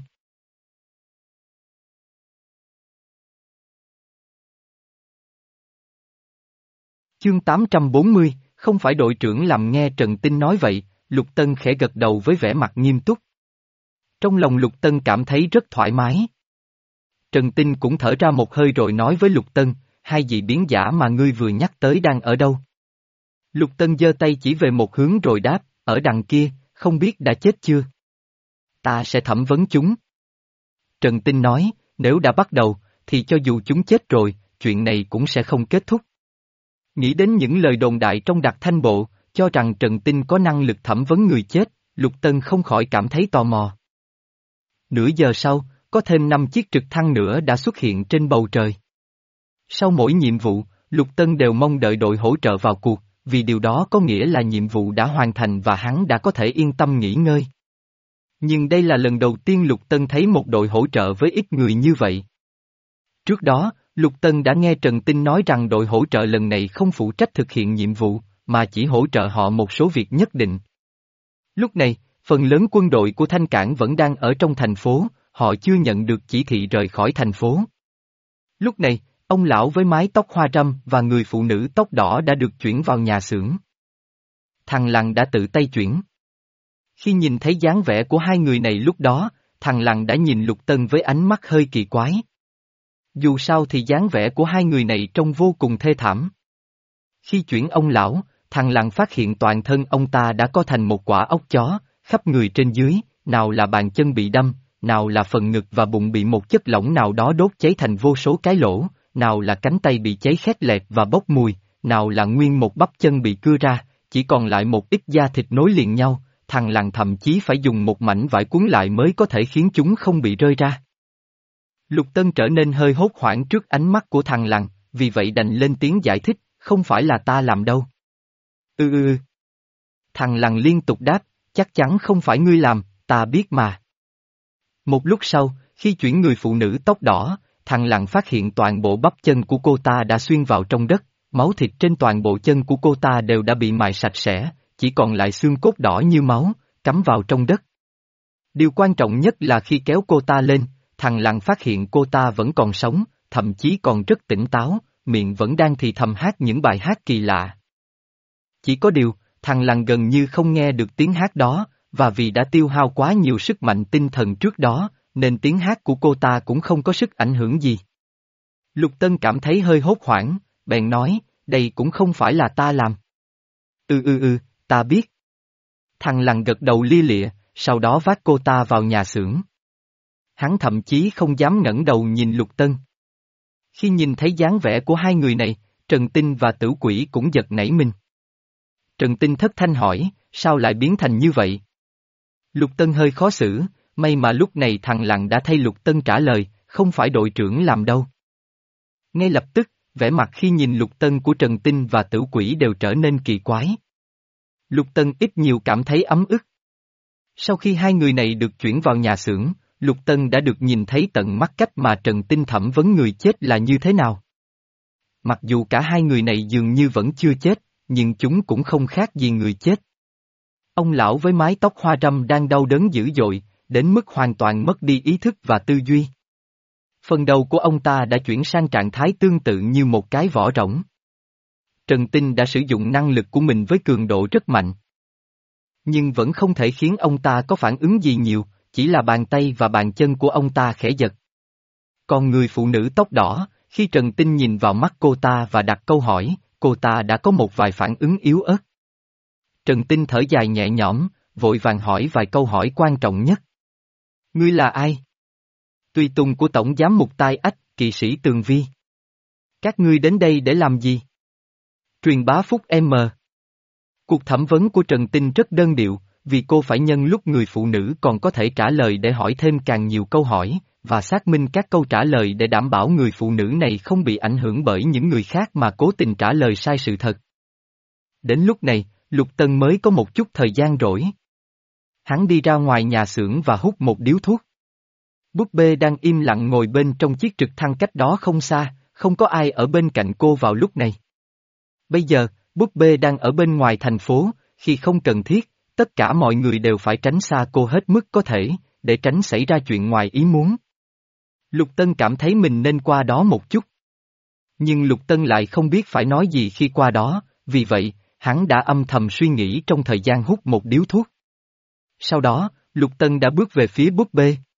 Chương tám trăm bốn mươi, không phải đội trưởng làm. Nghe Trần Tinh nói vậy, Lục Tân khẽ gật đầu với vẻ mặt nghiêm túc. Trong lòng Lục Tân cảm thấy rất thoải mái. Trần Tinh cũng thở ra một hơi rồi nói với Lục Tân, hai dị biến giả mà ngươi vừa nhắc tới đang ở đâu? Lục Tân giơ tay chỉ về một hướng rồi đáp, ở đằng kia, không biết đã chết chưa? Ta sẽ thẩm vấn chúng. Trần Tinh nói, nếu đã bắt đầu, thì cho dù chúng chết rồi, chuyện này cũng sẽ không kết thúc. Nghĩ đến những lời đồn đại trong Đặc Thanh Bộ, cho rằng Trần Tinh có năng lực thẩm vấn người chết, Lục Tân không khỏi cảm thấy tò mò. Nửa giờ sau, có thêm năm chiếc trực thăng nữa đã xuất hiện trên bầu trời. Sau mỗi nhiệm vụ, Lục Tân đều mong đợi đội hỗ trợ vào cuộc, vì điều đó có nghĩa là nhiệm vụ đã hoàn thành và hắn đã có thể yên tâm nghỉ ngơi. Nhưng đây là lần đầu tiên Lục Tân thấy một đội hỗ trợ với ít người như vậy. Trước đó, Lục Tân đã nghe Trần Tinh nói rằng đội hỗ trợ lần này không phụ trách thực hiện nhiệm vụ, mà chỉ hỗ trợ họ một số việc nhất định. Lúc này, phần lớn quân đội của Thanh Cảng vẫn đang ở trong thành phố, họ chưa nhận được chỉ thị rời khỏi thành phố. Lúc này, ông lão với mái tóc hoa râm và người phụ nữ tóc đỏ đã được chuyển vào nhà xưởng. Thằng Lằn đã tự tay chuyển. Khi nhìn thấy dáng vẻ của hai người này lúc đó, thằng Lằn đã nhìn Lục Tân với ánh mắt hơi kỳ quái. Dù sao thì dáng vẻ của hai người này trông vô cùng thê thảm. Khi chuyển ông lão, thằng Lằn phát hiện toàn thân ông ta đã co thành một quả ốc chó, khắp người trên dưới, nào là bàn chân bị đâm, nào là phần ngực và bụng bị một chất lỏng nào đó đốt cháy thành vô số cái lỗ, nào là cánh tay bị cháy khét lẹt và bốc mùi, nào là nguyên một bắp chân bị cưa ra, chỉ còn lại một ít da thịt nối liền nhau, thằng Lằn thậm chí phải dùng một mảnh vải cuốn lại mới có thể khiến chúng không bị rơi ra. Lục Tân trở nên hơi hốt hoảng trước ánh mắt của thằng Lằn, vì vậy đành lên tiếng giải thích, không phải là ta làm đâu. Ừ ừ ừ. Thằng Lằn liên tục đáp, chắc chắn không phải ngươi làm, ta biết mà. Một lúc sau, khi chuyển người phụ nữ tóc đỏ, thằng Lằn phát hiện toàn bộ bắp chân của cô ta đã xuyên vào trong đất, máu thịt trên toàn bộ chân của cô ta đều đã bị mài sạch sẽ, chỉ còn lại xương cốt đỏ như máu, cắm vào trong đất. Điều quan trọng nhất là khi kéo cô ta lên, thằng Lằn phát hiện cô ta vẫn còn sống, thậm chí còn rất tỉnh táo, miệng vẫn đang thì thầm hát những bài hát kỳ lạ. Chỉ có điều, thằng Lằn gần như không nghe được tiếng hát đó, và vì đã tiêu hao quá nhiều sức mạnh tinh thần trước đó, nên tiếng hát của cô ta cũng không có sức ảnh hưởng gì. Lục Tân cảm thấy hơi hốt hoảng, bèn nói, đây cũng không phải là ta làm. Ừ ừ ừ, ta biết. Thằng Lằn gật đầu lia lịa, sau đó vác cô ta vào nhà xưởng. Hắn thậm chí không dám ngẩng đầu nhìn Lục Tân. Khi nhìn thấy dáng vẻ của hai người này, Trần Tinh và Tử Quỷ cũng giật nảy mình. Trần Tinh thất thanh hỏi, sao lại biến thành như vậy? Lục Tân hơi khó xử, may mà lúc này thằng Lằn đã thay Lục Tân trả lời, không phải đội trưởng làm đâu. Ngay lập tức, vẻ mặt khi nhìn Lục Tân của Trần Tinh và Tử Quỷ đều trở nên kỳ quái. Lục Tân ít nhiều cảm thấy ấm ức. Sau khi hai người này được chuyển vào nhà xưởng, Lục Tân đã được nhìn thấy tận mắt cách mà Trần Tinh thẩm vấn người chết là như thế nào. Mặc dù cả hai người này dường như vẫn chưa chết, nhưng chúng cũng không khác gì người chết. Ông lão với mái tóc hoa râm đang đau đớn dữ dội, đến mức hoàn toàn mất đi ý thức và tư duy. Phần đầu của ông ta đã chuyển sang trạng thái tương tự như một cái vỏ rỗng. Trần Tinh đã sử dụng năng lực của mình với cường độ rất mạnh. Nhưng vẫn không thể khiến ông ta có phản ứng gì nhiều, chỉ là bàn tay và bàn chân của ông ta khẽ giật. Còn người phụ nữ tóc đỏ, khi Trần Tinh nhìn vào mắt cô ta và đặt câu hỏi, cô ta đã có một vài phản ứng yếu ớt. Trần Tinh thở dài nhẹ nhõm, vội vàng hỏi vài câu hỏi quan trọng nhất. Ngươi là ai? Tùy tùng của Tổng Giám mục Tai Ách, kỵ sĩ Tường Vi. Các ngươi đến đây để làm gì? Truyền bá Phúc M. Cuộc thẩm vấn của Trần Tinh rất đơn điệu, vì cô phải nhân lúc người phụ nữ còn có thể trả lời để hỏi thêm càng nhiều câu hỏi, và xác minh các câu trả lời để đảm bảo người phụ nữ này không bị ảnh hưởng bởi những người khác mà cố tình trả lời sai sự thật. Đến lúc này, Lục Tân mới có một chút thời gian rỗi. Hắn đi ra ngoài nhà xưởng và hút một điếu thuốc. Búp bê đang im lặng ngồi bên trong chiếc trực thăng cách đó không xa, không có ai ở bên cạnh cô vào lúc này. Bây giờ, búp bê đang ở bên ngoài thành phố, khi không cần thiết, tất cả mọi người đều phải tránh xa cô hết mức có thể, để tránh xảy ra chuyện ngoài ý muốn. Lục Tân cảm thấy mình nên qua đó một chút. Nhưng Lục Tân lại không biết phải nói gì khi qua đó, vì vậy, hắn đã âm thầm suy nghĩ trong thời gian hút một điếu thuốc. Sau đó, Lục Tân đã bước về phía búp bê.